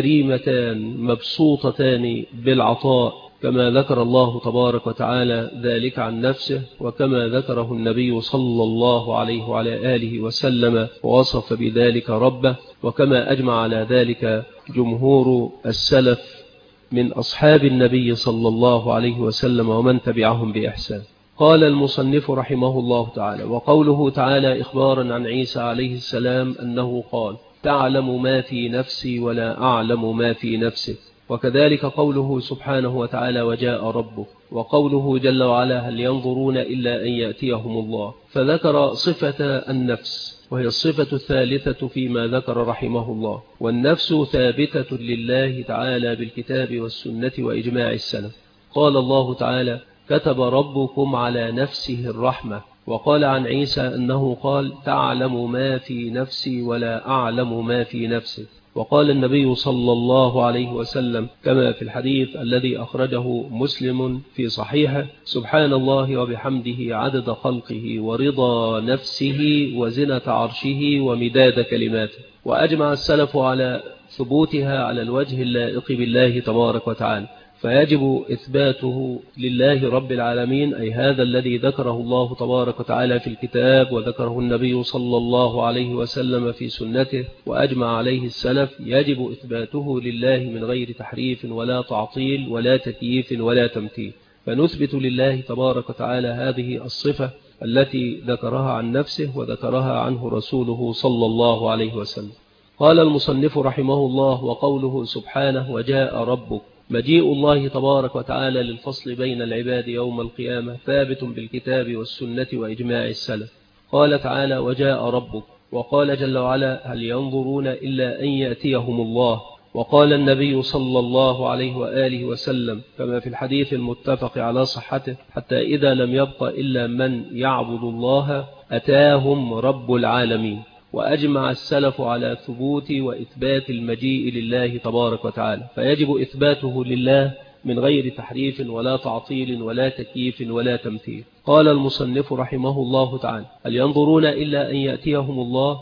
كريمتان مبسوطتان بالعطاء، كما ذكر الله تبارك وتعالى ذلك عن نفسه، وكما ذكره النبي صلى الله عليه وعلى آله وسلم ووصف بذلك ربه، وكما أجمع على ذلك جمهور السلف من أصحاب النبي صلى الله عليه وسلم ومن تبعهم بإحسان. قال المصنف رحمه الله تعالى: وقوله تعالى إخبارا عن عيسى عليه السلام أنه قال: تعلم ما في نفسي ولا أعلم ما في نفسك. وكذلك قوله سبحانه وتعالى: وجاء ربك. وقوله جل وعلا: هل ينظرون إلا أن يأتيهم الله. فذكر صفة النفس، وهي الصفة الثالثة فيما ذكر رحمه الله. والنفس ثابتة لله تعالى بالكتاب والسنة وإجماع السلف. قال الله تعالى: كتب ربكم على نفسه الرحمة. وقال عن عيسى أنه قال: تعلم ما في نفسي ولا أعلم ما في نفسك. وقال النبي صلى الله عليه وسلم كما في الحديث الذي أخرجه مسلم في صحيحه: سبحان الله وبحمده عدد خلقه ورضا نفسه وزنة عرشه ومداد كلماته. وأجمع السلف على ثبوتها على الوجه اللائق بالله تبارك وتعالى، فيجب إثباته لله رب العالمين، أي هذا الذي ذكره الله تبارك وتعالى في الكتاب وذكره النبي صلى الله عليه وسلم في سنته وأجمع عليه السلف، يجب إثباته لله من غير تحريف ولا تعطيل ولا تكييف ولا تمثيل. فنثبت لله تبارك وتعالى هذه الصفة التي ذكرها عن نفسه وذكرها عنه رسوله صلى الله عليه وسلم. قال المصنف رحمه الله: وقوله سبحانه: وجاء ربك. مجيء الله تبارك وتعالى للفصل بين العباد يوم القيامة ثابت بالكتاب والسنة وإجماع السلف. قال تعالى: وجاء ربك. وقال جل وعلا: هل ينظرون إلا أن يأتيهم الله. وقال النبي صلى الله عليه وآله وسلم كما في الحديث المتفق على صحته: حتى إذا لم يبق إلا من يعبد الله أتاهم رب العالمين. وأجمع السلف على ثبوت وإثبات المجيء لله تبارك وتعالى، فيجب إثباته لله من غير تحريف ولا تعطيل ولا تكييف ولا تمثيل. قال المصنف رحمه الله تعالى: هل ينظرون إلا أن يأتيهم الله؟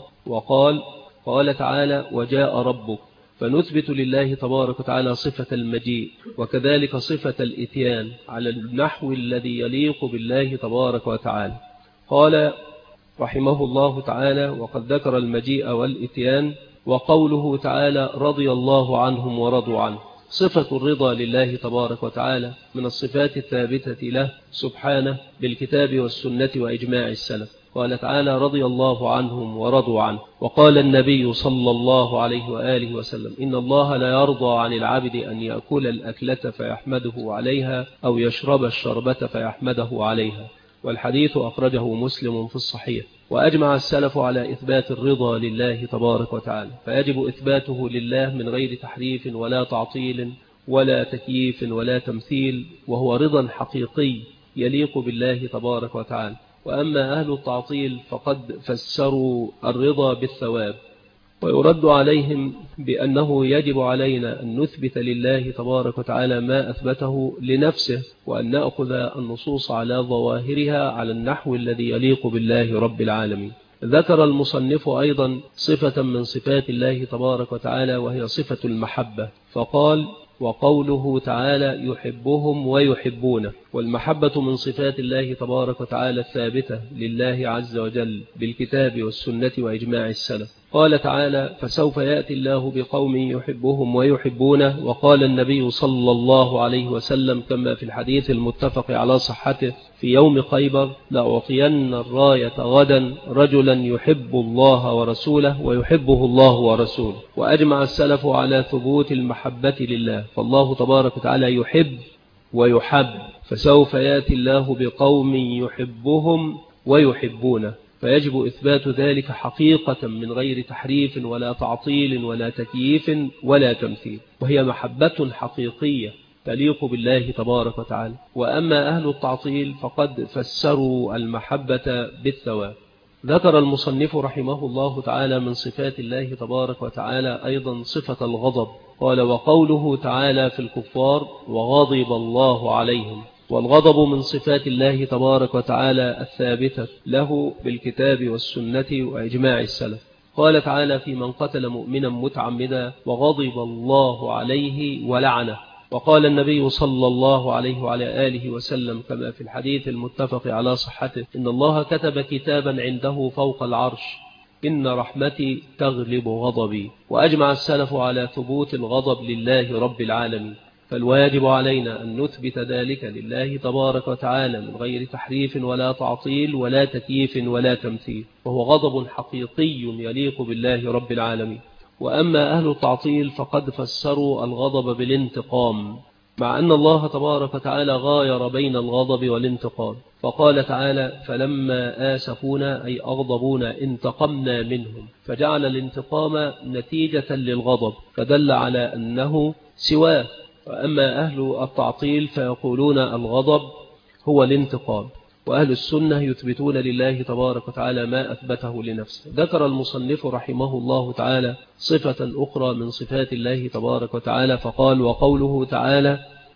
قال تعالى: وجاء ربك. فنثبت لله تبارك وتعالى صفة المجيء وكذلك صفة الإتيان على النحو الذي يليق بالله تبارك وتعالى. قال رحمه الله تعالى: وقد ذكر المجيء والإتيان. وقوله تعالى: رضي الله عنهم ورضوا عنه. صفة الرضا لله تبارك وتعالى من الصفات الثابتة له سبحانه بالكتاب والسنة وإجماع السلف. قال تعالى: رضي الله عنهم ورضوا عنه. وقال النبي صلى الله عليه وآله وسلم: إن الله لا يرضى عن العبد أن يأكل الأكلة فيحمده عليها أو يشرب الشربة فيحمده عليها. والحديث أخرجه مسلم في الصحيح. وأجمع السلف على إثبات الرضا لله تبارك وتعالى، فيجب إثباته لله من غير تحريف ولا تعطيل ولا تكييف ولا تمثيل، وهو رضا حقيقي يليق بالله تبارك وتعالى. وأما أهل التعطيل فقد فسروا الرضا بالثواب، ويرد عليهم بأنه يجب علينا أن نثبت لله تبارك وتعالى ما أثبته لنفسه، وأن نأخذ النصوص على ظواهرها على النحو الذي يليق بالله رب العالمين. ذكر المصنف أيضا صفة من صفات الله تبارك وتعالى وهي صفة المحبة، فقال: وقوله تعالى: يحبهم ويحبونه. والمحبة من صفات الله تبارك وتعالى الثابتة لله عز وجل بالكتاب والسنة وإجماع السلف. قال تعالى: فسوف يأتي الله بقوم يحبهم ويحبونه. وقال النبي صلى الله عليه وسلم كما في الحديث المتفق على صحته في يوم خيبر: لأعطين الراية غدا رجلا يحب الله ورسوله ويحبه الله ورسوله. وأجمع السلف على ثبوت المحبة لله، فالله تبارك وتعالى يحب ويحب، فسوف يأتي الله بقوم يحبهم ويحبونه، فيجب إثبات ذلك حقيقة من غير تحريف ولا تعطيل ولا تكييف ولا تمثيل، وهي محبة حقيقية تليق بالله تبارك وتعالى. وأما أهل التعطيل فقد فسروا المحبة بالثواب. ذكر المصنف رحمه الله تعالى من صفات الله تبارك وتعالى أيضا صفة الغضب. قال: وقوله تعالى في الكفار: وغضب الله عليهم. والغضب من صفات الله تبارك وتعالى الثابتة له بالكتاب والسنة وإجماع السلف. قال تعالى في من قتل مؤمنا متعمدا: وغضب الله عليه ولعنه. وقال النبي صلى الله عليه وعلى آله وسلم كما في الحديث المتفق على صحته: إن الله كتب كتابا عنده فوق العرش: إن رحمتي تغلب غضبي. وأجمع السلف على ثبوت الغضب لله رب العالمين، فالواجب علينا أن نثبت ذلك لله تبارك وتعالى من غير تحريف ولا تعطيل ولا تكييف ولا تمثيل، وهو غضب حقيقي يليق بالله رب العالمين. وأما أهل التعطيل فقد فسروا الغضب بالانتقام، مع أن الله تبارك وتعالى غاير بين الغضب والانتقام، فقال تعالى: فلما آسفونا أي أغضبونا انتقمنا منهم، فجعل الانتقام نتيجة للغضب، فدل على أنه سواه. وأما أهل التعطيل فيقولون الغضب هو الانتقام، وأهل السنة يثبتون لله تبارك وتعالى ما أثبته لنفسه. ذكر المصنف رحمه الله تعالى صفة أخرى من صفات الله تبارك وتعالى، فقال: وقوله تعالى: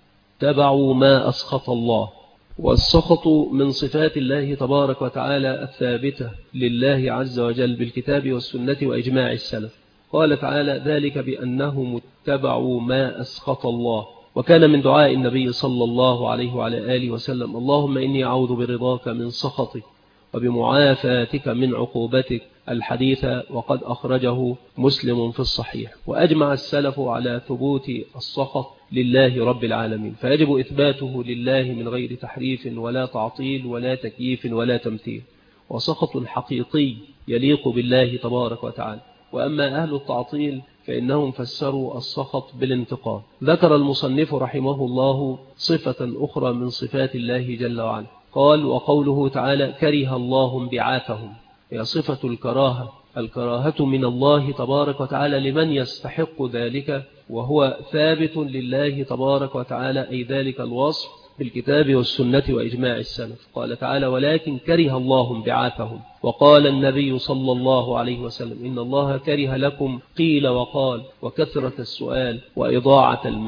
تبعوا ما أسخط الله. والسخط من صفات الله تبارك وتعالى الثابتة لله عز وجل بالكتاب والسنة وإجماع السلف. قال تعالى: ذلك بأنهم اتبعوا ما أسخط الله. وكان من دعاء النبي صلى الله عليه وعلى آله وسلم: اللهم إني أعوذ برضاك من سخطك وبمعافاتك من عقوبتك، الحديث، وقد أخرجه مسلم في الصحيح. وأجمع السلف على ثبوت السخط لله رب العالمين، فيجب إثباته لله من غير تحريف ولا تعطيل ولا تكييف ولا تمثيل، وسخط حقيقي يليق بالله تبارك وتعالى. وأما أهل التعطيل فإنهم فسروا السخط بالانتقام. ذكر المصنف رحمه الله صفة أخرى من صفات الله جل وعلا، قال: وقوله تعالى: كره الله انبعاثهم، هي صفة الكراهة. الكراهة من الله تبارك وتعالى لمن يستحق ذلك، وهو ثابت لله تبارك وتعالى أي ذلك الوصف بالكتاب والسنة وإجماع السلف. قال تعالى: ولكن كره الله انبعاثهم. وقال النبي صلى الله عليه وسلم: إن الله كره لكم قيل وقال وكثرة السؤال وإضاعة المال.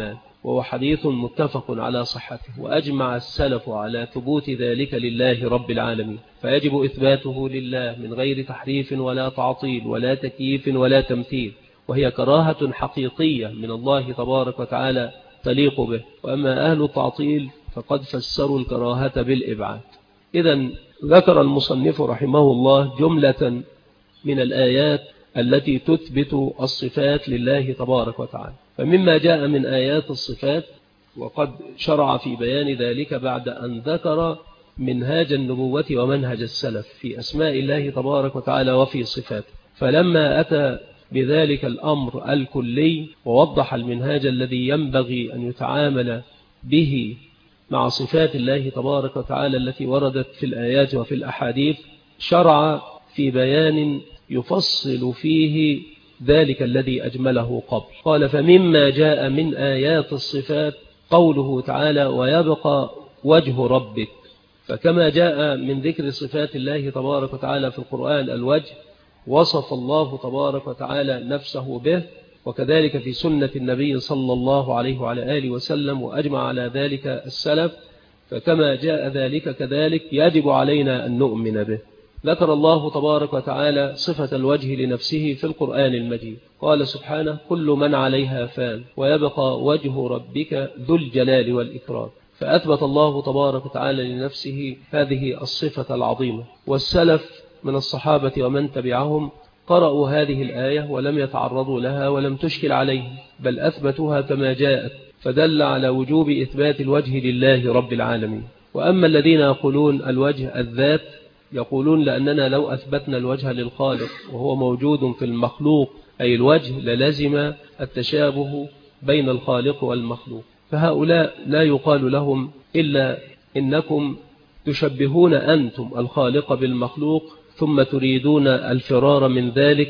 وهو حديث متفق على صحته، وأجمع السلف على ثبوت ذلك لله رب العالمين، فيجب إثباته لله من غير تحريف ولا تعطيل ولا تكييف ولا تمثيل، وهي كراهة حقيقية من الله تبارك وتعالى تليق به. وأما أهل التعطيل فقد فسروا الكراهة بالإبعاد. إذن ذكر المصنف رحمه الله جملة من الآيات التي تثبت الصفات لله تبارك وتعالى. فمما جاء من آيات الصفات، وقد شرع في بيان ذلك بعد أن ذكر منهاج النبوة ومنهج السلف في أسماء الله تبارك وتعالى وفي صفاته، فلما أتى بذلك الأمر الكلي ووضح المنهاج الذي ينبغي أن يتعامل به مع صفات الله تبارك وتعالى التي وردت في الآيات وفي الأحاديث، شرع في بيان يفصل فيه ذلك الذي أجمله قبل. قال: فمما جاء من آيات الصفات قوله تعالى: ويبقى وجه ربك. فكما جاء من ذكر صفات الله تبارك وتعالى في القرآن الوجه، وصف الله تبارك وتعالى نفسه به، وكذلك في سنة النبي صلى الله عليه وعلى آله وسلم، وأجمع على ذلك السلف. فكما جاء ذلك كذلك يجب علينا أن نؤمن به. ذكر الله تبارك وتعالى صفة الوجه لنفسه في القرآن المجيد، قال سبحانه: كل من عليها فان ويبقى وجه ربك ذو الجلال والإكرام. فأثبت الله تبارك وتعالى لنفسه هذه الصفة العظيمة. والسلف من الصحابة ومن تبعهم قرأوا هذه الآية ولم يتعرضوا لها ولم تشكل عليهم، بل أثبتوها كما جاءت، فدل على وجوب إثبات الوجه لله رب العالمين. وأما الذين يقولون الوجه الذات، يقولون لأننا لو أثبتنا الوجه للخالق وهو موجود في المخلوق أي الوجه للزم التشابه بين الخالق والمخلوق. فهؤلاء لا يقال لهم إلا إنكم تشبهون أنتم الخالق بالمخلوق، ثم تريدون الفرار من ذلك،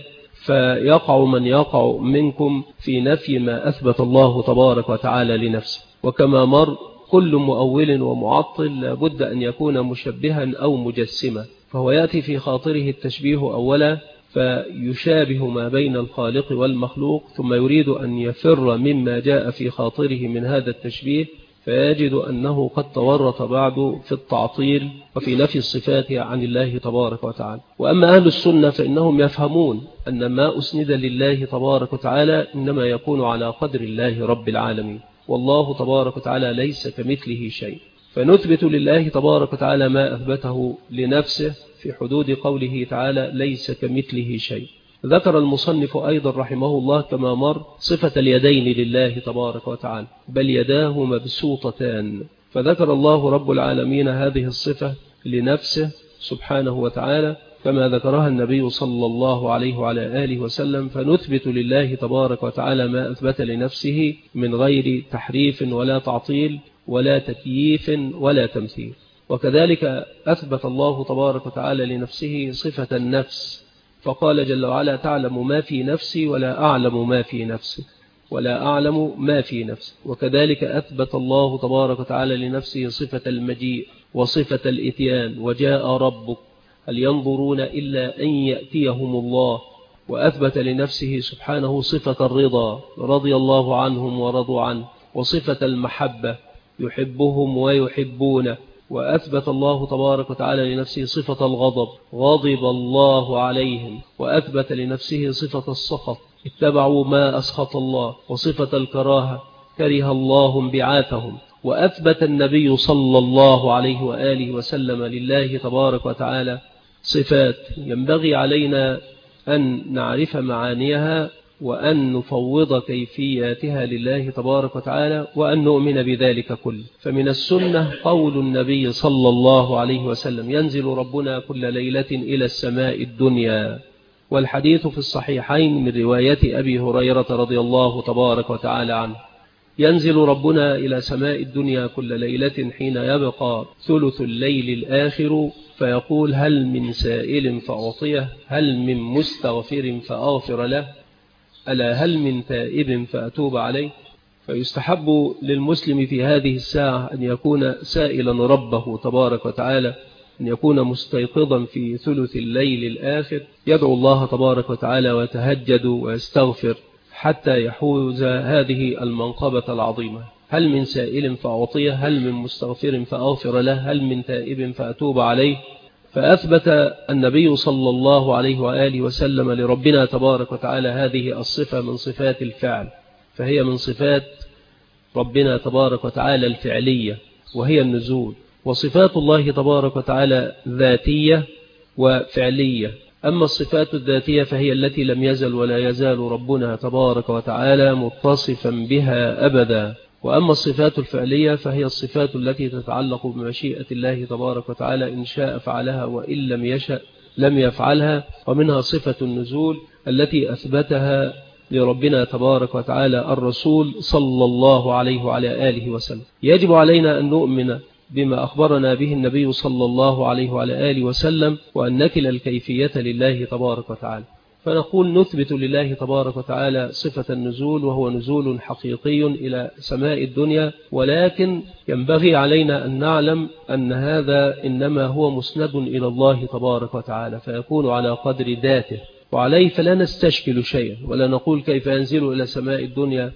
فيقع من يقع منكم في نفي ما أثبت الله تبارك وتعالى لنفسه. وكما مر، كل مؤول ومعطل لابد أن يكون مشبها أو مجسما، فهو يأتي في خاطره التشبيه أولا فيشابه ما بين الخالق والمخلوق، ثم يريد أن يفر مما جاء في خاطره من هذا التشبيه، فيجد أنه قد تورط بعد في التعطيل وفي نفي الصفات عن الله تبارك وتعالى. وأما أهل السنة فإنهم يفهمون أن ما أسند لله تبارك وتعالى إنما يكون على قدر الله رب العالمين، والله تبارك وتعالى ليس كمثله شيء، فنثبت لله تبارك وتعالى ما أثبته لنفسه في حدود قوله تعالى: ليس كمثله شيء. ذكر المصنف أيضا رحمه الله كما مر صفة اليدين لله تبارك وتعالى، بل يداه مبسوطتان، فذكر الله رب العالمين هذه الصفة لنفسه سبحانه وتعالى كما ذكرها النبي صلى الله عليه وعلى آله وسلم. فنثبت لله تبارك وتعالى ما أثبت لنفسه من غير تحريف ولا تعطيل ولا تكييف ولا تمثيل. وكذلك أثبت الله تبارك وتعالى لنفسه صفة النفس، فقال جل وعلا: تعلم ما في نفسي ولا أعلم ما في نفسي ولا أعلم ما في نفسي. وكذلك أثبت الله تبارك وتعالى لنفسه صفة المجيء وصفة الإتيان: وجاء ربك هل ينظرون إلا أن يأتيهم الله. وأثبت لنفسه سبحانه صفة الرضا: رضي الله عنهم ورضوا عنه. وصفة المحبة: يحبهم ويحبونه. وأثبت الله تبارك وتعالى لنفسه صفة الغضب: غضب الله عليهم. وأثبت لنفسه صفة السخط: اتبعوا ما أسخط الله. وصفة الكراهة: كره الله انبعاثهم. وأثبت النبي صلى الله عليه وآله وسلم لله تبارك وتعالى صفات ينبغي علينا أن نعرف معانيها وأن نفوض كيفياتها لله تبارك وتعالى وأن نؤمن بذلك كله. فمن السنة قول النبي صلى الله عليه وسلم: ينزل ربنا كل ليلة إلى السماء الدنيا. والحديث في الصحيحين من رواية أبي هريرة رضي الله تبارك وتعالى عنه: ينزل ربنا إلى سماء الدنيا كل ليلة حين يبقى ثلث الليل الآخر، فيقول: هل من سائل فأعطيه، هل من مستغفر فأغفر له، ألا هل من تائب فأتوب عليه. فيستحب للمسلم في هذه الساعة أن يكون سائلا ربه تبارك وتعالى، أن يكون مستيقظا في ثلث الليل الآخر، يدعو الله تبارك وتعالى ويتهجد ويستغفر حتى يحوز هذه المنقبة العظيمة. هل من سائل فأعطيه، هل من مستغفر فأغفر له، هل من تائب فأتوب عليه. فأثبت النبي صلى الله عليه وآله وسلم لربنا تبارك وتعالى هذه الصفة من صفات الفعل، فهي من صفات ربنا تبارك وتعالى الفعلية، وهي النزول. وصفات الله تبارك وتعالى ذاتية وفعلية. أما الصفات الذاتية فهي التي لم يزل ولا يزال ربنا تبارك وتعالى متصفا بها أبدا. وأما الصفات الفعلية فهي الصفات التي تتعلق بمشيئة الله تبارك وتعالى، إن شاء فعلها وإن لم يشأ لم يفعلها. ومنها صفة النزول التي أثبتها لربنا تبارك وتعالى الرسول صلى الله عليه وعلى آله وسلم. يجب علينا أن نؤمن بما أخبرنا به النبي صلى الله عليه وعلى آله وسلم، وأن نكل الكيفية لله تبارك وتعالى. فنقول نثبت لله تبارك وتعالى صفة النزول، وهو نزول حقيقي إلى سماء الدنيا، ولكن ينبغي علينا أن نعلم أن هذا إنما هو مسند إلى الله تبارك وتعالى، فيكون على قدر ذاته، وعليه فلا نستشكل شيئا، ولا نقول كيف ينزل إلى سماء الدنيا،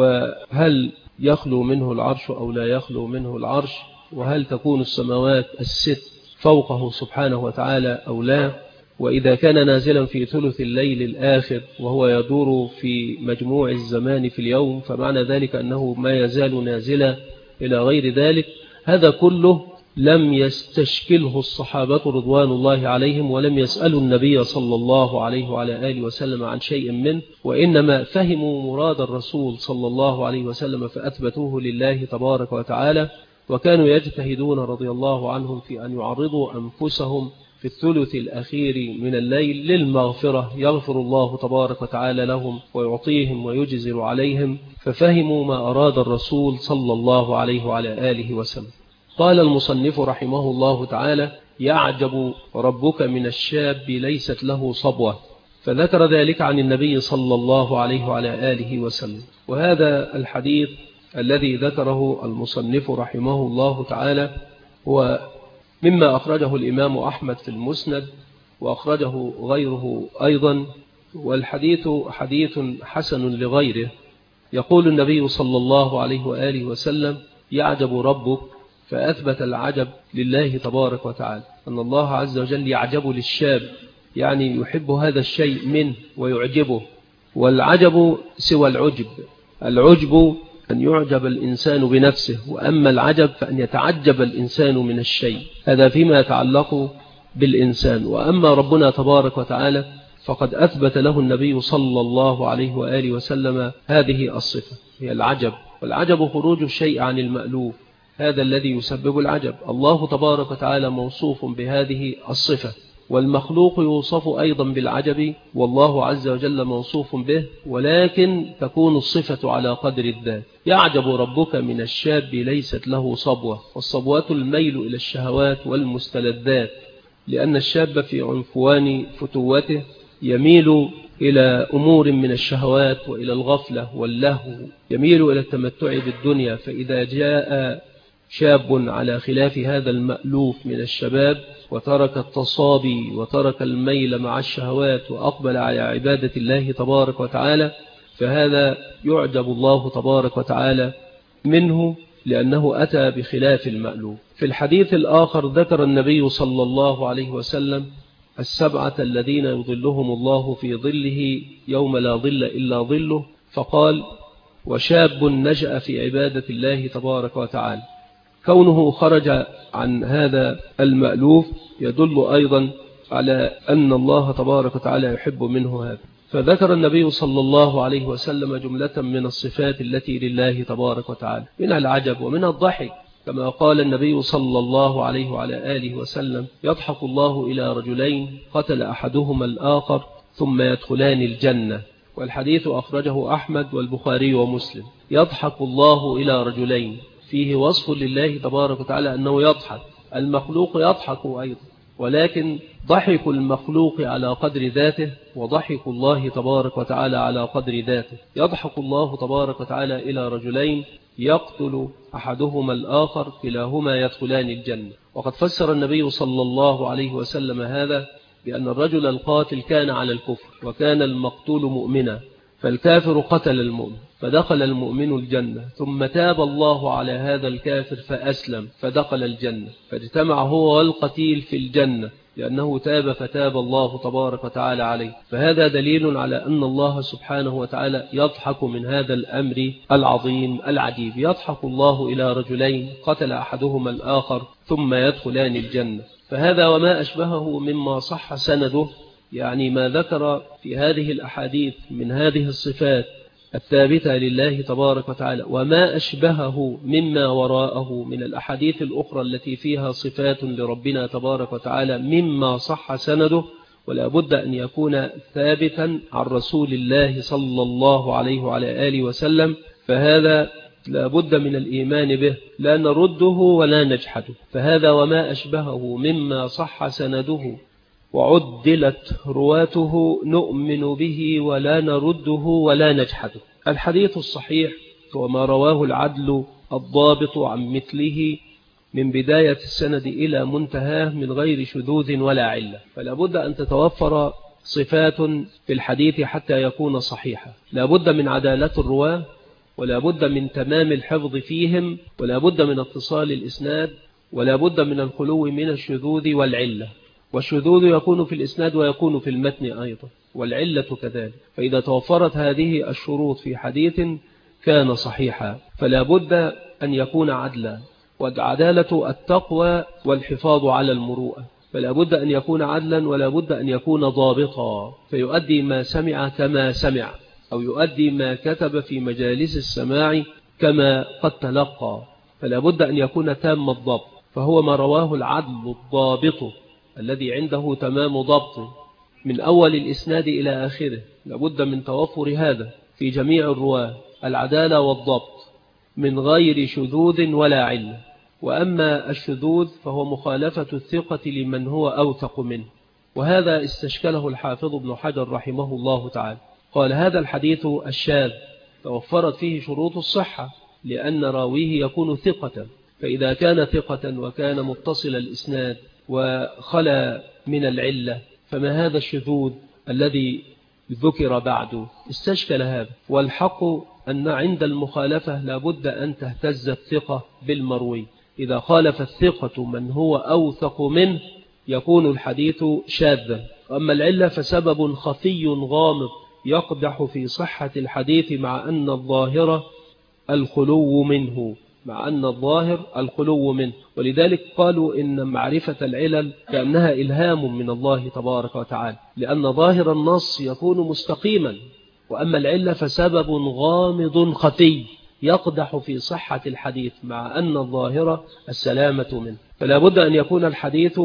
وهل يخلو منه العرش أو لا يخلو منه العرش، وهل تكون السماوات الست فوقه سبحانه وتعالى أو لا، وإذا كان نازلا في ثلث الليل الآخر وهو يدور في مجموع الزمان في اليوم، فمعنى ذلك أنه ما يزال نازلا إلى غير ذلك. هذا كله لم يستشكله الصحابة رضوان الله عليهم، ولم يسألوا النبي صلى الله عليه وعلى آله وسلم عن شيء منه، وإنما فهموا مراد الرسول صلى الله عليه وسلم فأثبتوه لله تبارك وتعالى. وكانوا يجتهدون رضي الله عنهم في أن يعرضوا أنفسهم في الثلث الأخير من الليل للمغفرة، يغفر الله تبارك وتعالى لهم ويعطيهم ويجزر عليهم، ففهموا ما أراد الرسول صلى الله عليه وعلى آله وسلم. قال المصنف رحمه الله تعالى: يعجب ربك من الشاب ليست له صبوة. فذكر ذلك عن النبي صلى الله عليه وعلى آله وسلم. وهذا الحديث الذي ذكره المصنف رحمه الله تعالى هو مما أخرجه الإمام أحمد في المسند، وأخرجه غيره أيضا، والحديث حديث حسن لغيره. يقول النبي صلى الله عليه وآله وسلم: يعجب ربك، فأثبت العجب لله تبارك وتعالى، أن الله عز وجل يعجب للشاب، يعني يحب هذا الشيء منه ويعجبه. والعجب سوى العجب، العجب أن يعجب الإنسان بنفسه، وأما العجب فأن يتعجب الإنسان من الشيء، هذا فيما يتعلق بالإنسان. وأما ربنا تبارك وتعالى فقد أثبت له النبي صلى الله عليه وآله وسلم هذه الصفة، هي العجب. والعجب خروج الشيء عن المألوف، هذا الذي يسبب العجب. الله تبارك وتعالى موصوف بهذه الصفة، والمخلوق يوصف أيضا بالعجب، والله عز وجل موصوف به، ولكن تكون الصفة على قدر الذات. يعجب ربك من الشاب ليست له صبوة، والصبوة الميل إلى الشهوات والمستلذات، لأن الشاب في عنفوان فتوته يميل إلى أمور من الشهوات وإلى الغفلة واللهو، يميل إلى التمتع بالدنيا. فإذا جاء شاب على خلاف هذا المألوف من الشباب وترك التصابي وترك الميل مع الشهوات وأقبل على عبادة الله تبارك وتعالى، فهذا يعجب الله تبارك وتعالى منه، لأنه أتى بخلاف المألوف. في الحديث الآخر ذكر النبي صلى الله عليه وسلم السبعة الذين يظلهم الله في ظله يوم لا ظل إلا ظله، فقال: وشاب نشأ في عبادة الله تبارك وتعالى. كونه خرج عن هذا المألوف يدل أيضا على أن الله تبارك وتعالى يحب منه هذا. فذكر النبي صلى الله عليه وسلم جملة من الصفات التي لله تبارك وتعالى، منها العجب ومنها الضحك، كما قال النبي صلى الله عليه وعلى آله وسلم: يضحك الله إلى رجلين قتل أحدهما الآخر ثم يدخلان الجنة. والحديث أخرجه أحمد والبخاري ومسلم. يضحك الله إلى رجلين فيه وصف لله تبارك وتعالى أنه يضحك. المخلوق يضحك أيضا، ولكن ضحك المخلوق على قدر ذاته، وضحك الله تبارك وتعالى على قدر ذاته. يضحك الله تبارك وتعالى إلى رجلين يقتل أحدهما الآخر كلاهما يدخلان الجنة. وقد فسر النبي صلى الله عليه وسلم هذا بأن الرجل القاتل كان على الكفر وكان المقتول مؤمنا، فالكافر قتل المؤمن فدخل المؤمن الجنة، ثم تاب الله على هذا الكافر فأسلم فدخل الجنة، فاجتمع هو والقتيل في الجنة لأنه تاب فتاب الله تبارك وتعالى عليه. فهذا دليل على أن الله سبحانه وتعالى يضحك من هذا الأمر العظيم العجيب. يضحك الله إلى رجلين قتل أحدهما الآخر ثم يدخلان الجنة. فهذا وما أشبهه مما صح سنده، يعني ما ذكر في هذه الأحاديث من هذه الصفات الثابتة لله تبارك وتعالى، وما أشبهه مما وراءه من الأحاديث الأخرى التي فيها صفات لربنا تبارك وتعالى مما صح سنده، ولا بد أن يكون ثابتا عن رسول الله صلى الله عليه وعلى آله وسلم. فهذا لا بد من الإيمان به، لا نرده ولا نجحده. فهذا وما أشبهه مما صح سنده وعدلت رواته نؤمن به ولا نرده ولا نجحده. الحديث الصحيح هو ما رواه العدل الضابط عن مثله من بداية السند إلى منتهاه من غير شذوذ ولا علة. فلا بد أن تتوفر صفات في الحديث حتى يكون صحيحا. لا بد من عدالة الرواة، ولا بد من تمام الحفظ فيهم، ولا بد من اتصال الإسناد، ولا بد من الخلو من الشذوذ والعلة. والشذوذ يكون في الإسناد ويكون في المتن أيضا، والعلة كذلك. فإذا توفرت هذه الشروط في حديث كان صحيحا. فلا بد أن يكون عدلا، والعدالة التقوى والحفاظ على المروءة. فلا بد أن يكون عدلا، ولا بد أن يكون ضابطا فيؤدي ما سمع كما سمع، أو يؤدي ما كتب في مجالس السماع كما قد تلقى. فلا بد أن يكون تام الضبط، فهو ما رواه العدل الضابط الذي عنده تمام ضبط من أول الإسناد إلى آخره. لابد من توفر هذا في جميع الرواة، العدالة والضبط من غير شذوذ ولا علة. وأما الشذوذ فهو مخالفة الثقة لمن هو أوثق منه، وهذا استشكله الحافظ ابن حجر رحمه الله تعالى. قال هذا الحديث الشاذ توفرت فيه شروط الصحة لأن راويه يكون ثقة، فإذا كان ثقة وكان متصل الإسناد وخلى من العلة فما هذا الشذوذ الذي ذكر بعده؟ استشكل هذا. والحق أن عند المخالفة لابد أن تهتز الثقة بالمروي. إذا خالف الثقة من هو أوثق منه يكون الحديث شاذا. أما العلة فسبب خفي غامض يقدح في صحة الحديث مع أن الظاهر الخلو منه، ولذلك قالوا إن معرفة العلل كأنها إلهام من الله تبارك وتعالى، لأن ظاهر النص يكون مستقيما، وأما العلة فسبب غامض خفي يقدح في صحة الحديث مع أن الظاهر السلامة منه. فلا بد أن يكون الحديث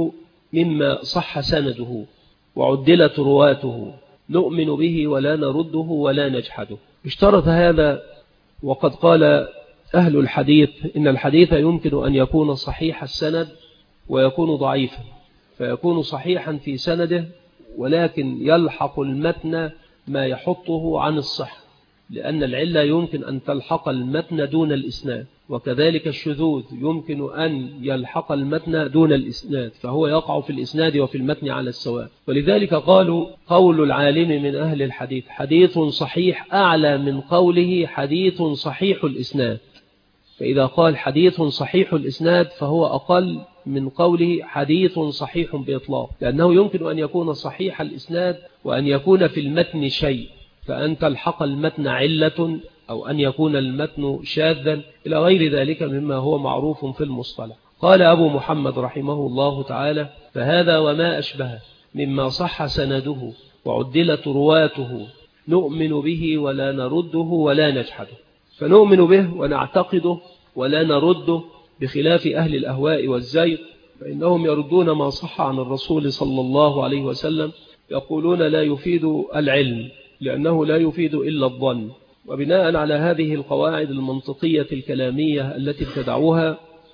مما صح سنده وعدلت رواته نؤمن به ولا نرده ولا نجحده. اشترط هذا، وقد قال أهل الحديث إن الحديث يمكن أن يكون صحيح السند ويكون ضعيفا، فيكون صحيحا في سنده ولكن يلحق المتن ما يحطه عن الصحة، لأن العلة يمكن أن تلحق المتن دون الإسناد، وكذلك الشذوذ يمكن أن يلحق المتن دون الإسناد، فهو يقع في الإسناد وفي المتن على السواء. ولذلك قالوا قول العالم من أهل الحديث حديث صحيح أعلى من قوله حديث صحيح الإسناد. فإذا قال حديث صحيح الإسناد فهو أقل من قوله حديث صحيح بإطلاق، لأنه يمكن أن يكون صحيح الإسناد وأن يكون في المتن شيء، فأن تلحق المتن علة أو أن يكون المتن شاذا إلى غير ذلك مما هو معروف في المصطلح. قال أبو محمد رحمه الله تعالى فهذا وما أشبه مما صح سنده وعدلت رواته نؤمن به ولا نرده ولا نجحده. فنؤمن به ونعتقده ولا نرده، بخلاف أهل الأهواء والزيغ فإنهم يردون ما صح عن الرسول صلى الله عليه وسلم، يقولون لا يفيد العلم لأنه لا يفيد إلا الظن. وبناء على هذه القواعد المنطقية الكلامية التي ابتدعوها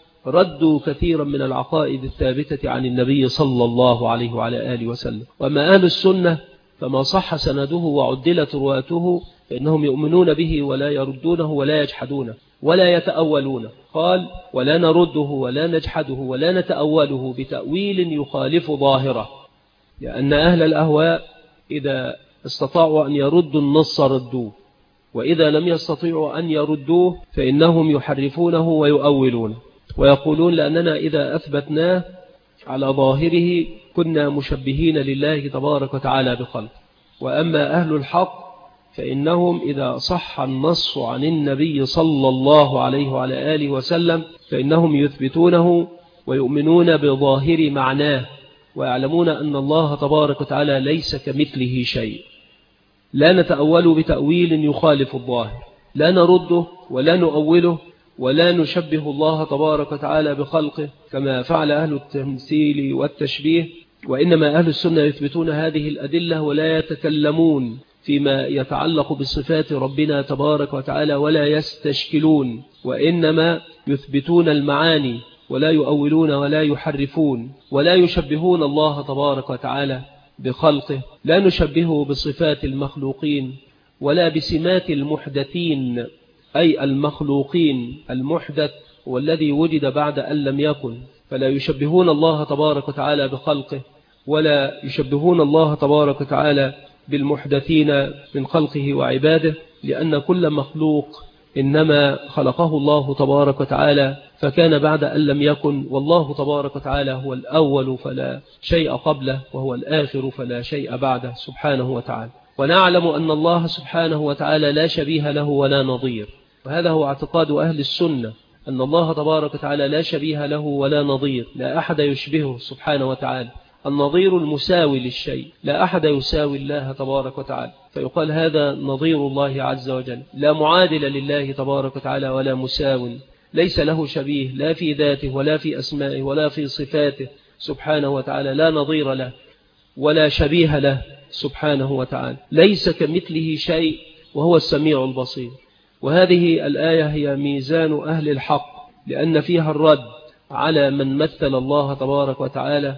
ردوا كثيرا من العقائد الثابتة عن النبي صلى الله عليه وعلى آله وسلم. وما أهل السنة فما صح سنده وعدلت رواته فإنهم يؤمنون به ولا يردونه ولا يجحدونه ولا يتأولونه. قال ولا نرده ولا نجحده ولا نتأوله بتأويل يخالف ظاهره، لأن أهل الأهواء إذا استطاعوا أن يردوا النص ردوه، وإذا لم يستطيعوا أن يردوه فإنهم يحرفونه ويؤولونه، ويقولون لأننا إذا أثبتناه على ظاهره كنا مشبهين لله تبارك وتعالى بخلق. وأما أهل الحق فإنهم إذا صح النص عن النبي صلى الله عليه وعلى آله وسلم فإنهم يثبتونه ويؤمنون بظاهر معناه، ويعلمون أن الله تبارك وتعالى ليس كمثله شيء. لا نتأول بتأويل يخالف الظاهر، لا نرده ولا نؤوله ولا نشبه الله تبارك وتعالى بخلقه كما فعل أهل التمثيل والتشبيه، وإنما أهل السنة يثبتون هذه الأدلة ولا يتكلمون فيما يتعلق بصفات ربنا تبارك وتعالى ولا يستشكلون، وإنما يثبتون المعاني ولا يؤولون ولا يحرفون، ولا يشبهون الله تبارك وتعالى بخلقه، لا نشبهه بصفات المخلوقين ولا بسمات المحدثين، أي المخلوقين. المحدث والذي وجد بعد أن لم يكن، فلا يشبهون الله تبارك وتعالى بخلقه ولا يشبهون الله تبارك وتعالى بالمحدثين من خلقه وعباده، لأن كل مخلوق إنما خلقه الله تبارك وتعالى فكان بعد أن لم يكن، والله تبارك وتعالى هو الأول فلا شيء قبله، وهو الآخر فلا شيء بعده سبحانه وتعالى. ونعلم أن الله سبحانه وتعالى لا شبيه له ولا نظير، وهذا هو اعتقاد أهل السنة، أن الله تبارك وتعالى لا شبيه له ولا نظير، لا أحد يشبهه سبحانه وتعالى. النظير المساوي للشيء، لا أحد يساوي الله تبارك وتعالى، فيقال هذا نظير الله عز وجل. لا معادل لله تبارك وتعالى ولا مساو، ليس له شبيه لا في ذاته ولا في أسمائه ولا في صفاته سبحانه وتعالى، لا نظير له ولا شبيه له سبحانه وتعالى، ليس كمثله شيء وهو السميع البصير. وهذه الآية هي ميزان أهل الحق، لأن فيها الرد على من مثل الله تبارك وتعالى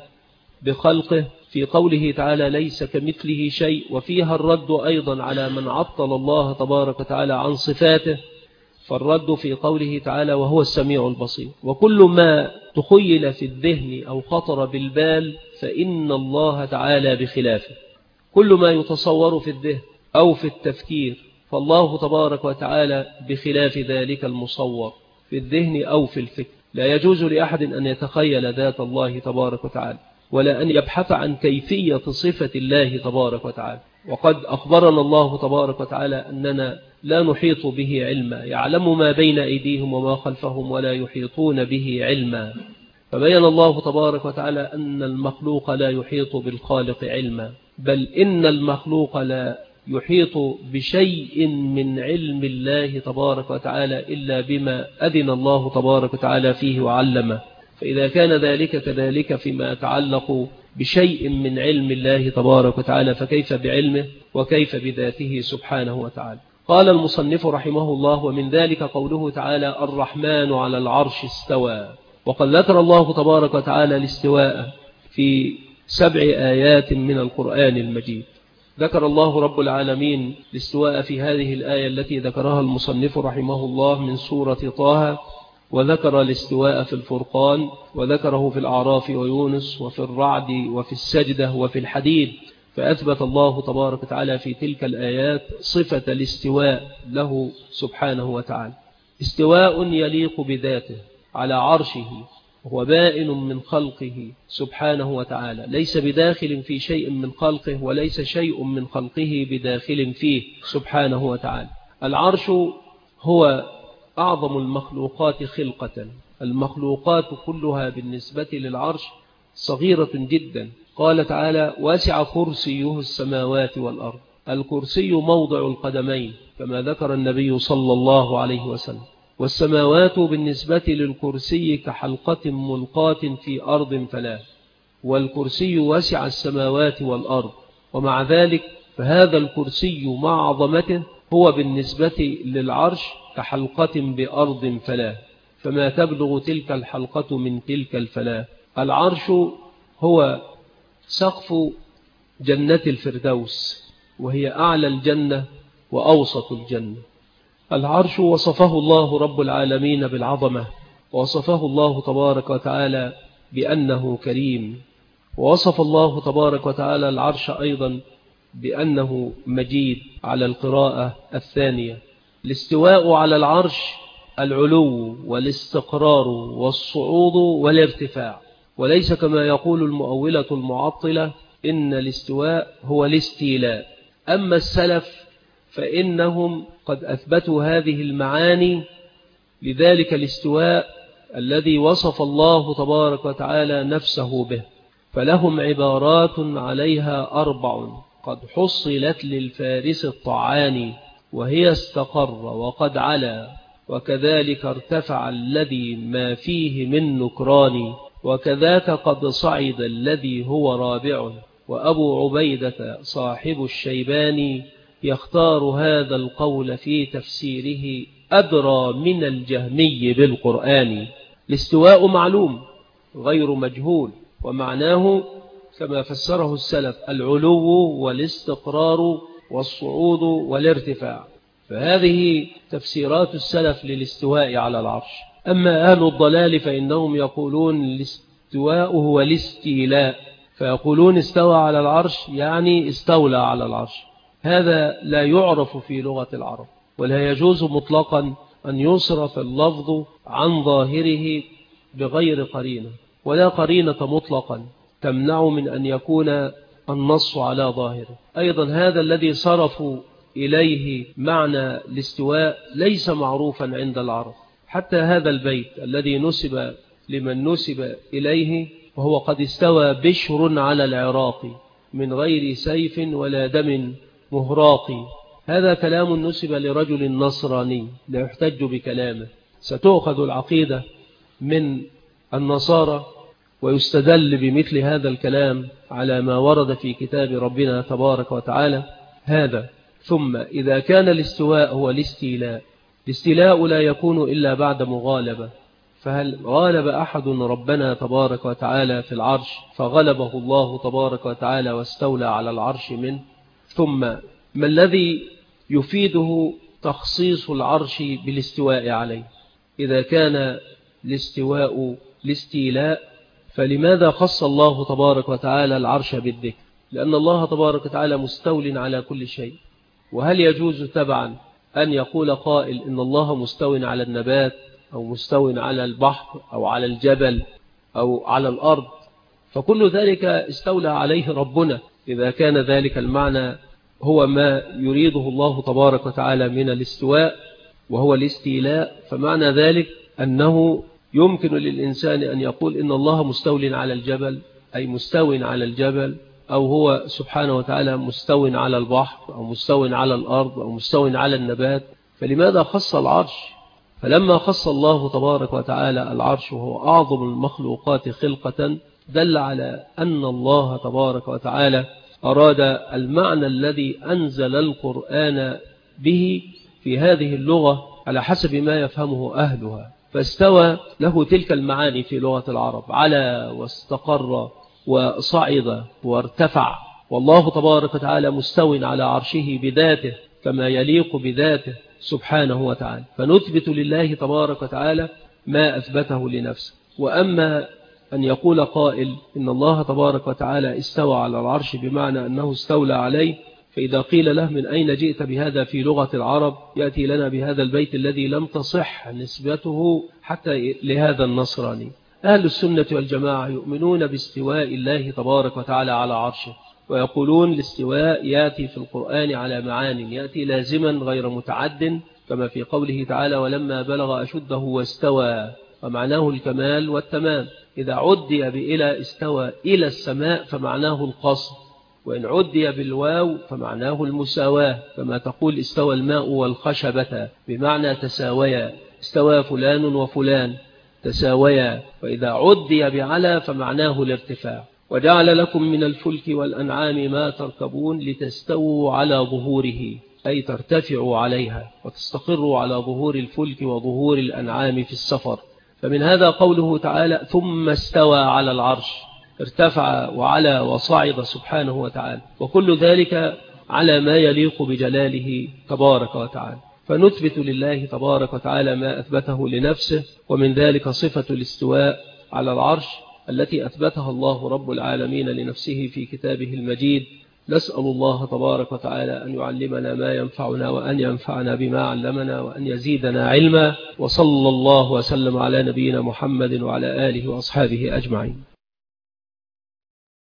بخلقه في قوله تعالى ليس كمثله شيء، وفيها الرد أيضا على من عطل الله تبارك وتعالى عن صفاته، فالرد في قوله تعالى وهو السميع البصير. وكل ما تخيل في الذهن أو خطر بالبال فإن الله تعالى بخلافه، كل ما يتصور في الذهن أو في التفكير فالله تبارك وتعالى بخلاف ذلك المصور في الذهن أو في الفكر. لا يجوز لأحد أن يتخيل ذات الله تبارك وتعالى ولا أن يبحث عن كيفية صفة الله تبارك وتعالى. وقد أخبرنا الله تبارك وتعالى أننا لا نحيط به علما، يعلم ما بين أيديهم وما خلفهم ولا يحيطون به علما. فبين الله تبارك وتعالى أن المخلوق لا يحيط بالخالق علما، بل إن المخلوق لا يحيط بشيء من علم الله تبارك وتعالى إلا بما أذن الله تبارك وتعالى فيه وعلمه. فإذا كان ذلك كذلك فيما يتعلق بشيء من علم الله تبارك وتعالى فكيف بعلمه وكيف بذاته سبحانه وتعالى. قال المصنف رحمه الله: ومن ذلك قوله تعالى الرحمن على العرش استوى. وقد ذكر الله تبارك وتعالى الاستواء في 7 آيات من القرآن المجيد. ذكر الله رب العالمين الاستواء في هذه الآية التي ذكرها المصنف رحمه الله من سورة طه، وذكر الاستواء في الفرقان، وذكره في الأعراف ويونس وفي الرعد وفي السجدة وفي الحديد. فأثبت الله تبارك وتعالى في تلك الآيات صفة الاستواء له سبحانه وتعالى. استواء يليق بذاته على عرشه، هو بائن من خلقه سبحانه وتعالى، ليس بداخل في شيء من خلقه وليس شيء من خلقه بداخل فيه سبحانه وتعالى. العرش هو أعظم المخلوقات خلقة، المخلوقات كلها بالنسبة للعرش صغيرة جدا. قال تعالى واسع كرسيه السماوات والأرض. الكرسي موضع القدمين كما ذكر النبي صلى الله عليه وسلم، والسماوات بالنسبة للكرسي كحلقة ملقاة في أرض فلا، والكرسي واسع السماوات والأرض. ومع ذلك فهذا الكرسي مع عظمته هو بالنسبة للعرش كحلقة بأرض فلا، فما تبلغ تلك الحلقة من تلك الفلا. العرش هو سقف جنة الفردوس، وهي أعلى الجنة وأوسط الجنة. العرش وصفه الله رب العالمين بالعظمة، ووصفه الله تبارك وتعالى بأنه كريم، ووصف الله تبارك وتعالى العرش أيضا بأنه مجيد على القراءة الثانية. الاستواء على العرش العلو والاستقرار والصعود والارتفاع، وليس كما يقول المؤولة المعطلة إن الاستواء هو الاستيلاء. أما السلف فإنهم قد أثبتوا هذه المعاني لذلك الاستواء الذي وصف الله تبارك وتعالى نفسه به، فلهم عبارات عليها 4 قد حصلت للفارس الطعاني، وهي استقر وقد علا، وكذلك ارتفع الذي ما فيه من نكران، وكذاك قد صعد الذي هو رابع. وأبو عبيدة صاحب الشيباني يختار هذا القول في تفسيره أدرى من الجهمي بالقرآن. الاستواء معلوم غير مجهول، ومعناه كما فسره السلف العلو والاستقرار والصعود والارتفاع، فهذه تفسيرات السلف للاستواء على العرش. أما أهل الضلال فإنهم يقولون الاستواء هو الاستيلاء، فيقولون استوى على العرش يعني استولى على العرش. هذا لا يعرف في لغة العرب، ولا يجوز مطلقا أن يصرف اللفظ عن ظاهره بغير قرينة، ولا قرينة مطلقا تمنع من أن يكون النص على ظاهره. أيضا هذا الذي صرفوا إليه معنى الاستواء ليس معروفا عند العرب. حتى هذا البيت الذي نسب لمن نسب إليه، وهو قد استوى بشر على العراق من غير سيف ولا دم مهراق، هذا كلام نسب لرجل نصراني لا يحتج بكلامه. ستؤخذ العقيدة من النصارى ويستدل بمثل هذا الكلام على ما ورد في كتاب ربنا تبارك وتعالى هذا. ثم إذا كان الاستواء هو الاستيلاء، الاستيلاء لا يكون إلا بعد مغالبة، فهل غالب أحد ربنا تبارك وتعالى في العرش فغلبه الله تبارك وتعالى واستولى على العرش منه؟ ثم ما الذي يفيده تخصيص العرش بالاستواء عليه؟ إذا كان الاستواء الاستيلاء فلماذا خص الله تبارك وتعالى العرش بالذكر؟ لأن الله تبارك وتعالى مستول على كل شيء. وهل يجوز تبعا أن يقول قائل إن الله مستو على النبات أو مستو على البحر أو على الجبل أو على الأرض؟ فكل ذلك استولى عليه ربنا. إذا كان ذلك المعنى هو ما يريده الله تبارك وتعالى من الاستواء وهو الاستيلاء، فمعنى ذلك أنه يمكن للإنسان أن يقول إن الله مستول على الجبل، أي مستو على الجبل، أو هو سبحانه وتعالى مستو على البحر أو مستو على الأرض أو مستو على النبات. فلماذا خص العرش؟ فلما خص الله تبارك وتعالى العرش وهو أعظم المخلوقات خلقة، دل على أن الله تبارك وتعالى أراد المعنى الذي أنزل القرآن به في هذه اللغة على حسب ما يفهمه أهلها، فاستوى له تلك المعاني في لغة العرب: على واستقر وصعد وارتفع. والله تبارك وتعالى مستو على عرشه بذاته كما يليق بذاته سبحانه وتعالى، فنثبت لله تبارك وتعالى ما أثبته لنفسه. وأما أن يقول قائل إن الله تبارك وتعالى استوى على العرش بمعنى أنه استولى عليه، فإذا قيل له من أين جئت بهذا في لغة العرب، يأتي لنا بهذا البيت الذي لم تصح نسبته حتى لهذا النصراني. أهل السنة والجماعة يؤمنون باستواء الله تبارك وتعالى على عرشه، ويقولون الاستواء يأتي في القرآن على معان، يأتي لازما غير متعد، كما في قوله تعالى: ولما بلغ أشده واستوى، ومعناه الكمال والتمام. إذا عدي بإلى استوى إلى السماء فمعناه القصد، وإن عدي بالواو فمعناه المساواة، كما تقول استوى الماء والخشبة بمعنى تساويا، استوى فلان وفلان تساويا. وإذا عدي بعلى فمعناه الارتفاع. وجعل لكم من الفلك والأنعام ما تركبون لتستووا على ظهوره، أي ترتفعوا عليها وتستقروا على ظهور الفلك وظهور الأنعام في السفر. فمن هذا قوله تعالى: ثم استوى على العرش، ارتفع وعلى وصعد سبحانه وتعالى، وكل ذلك على ما يليق بجلاله تبارك وتعالى. فنثبت لله تبارك وتعالى ما أثبته لنفسه، ومن ذلك صفة الاستواء على العرش التي أثبتها الله رب العالمين لنفسه في كتابه المجيد، نسأل الله تبارك وتعالى أن يعلمنا ما ينفعنا وأن ينفعنا بما علمنا وأن يزيدنا علما. وصلى الله وسلم على نبينا محمد وعلى آله وأصحابه أجمعين.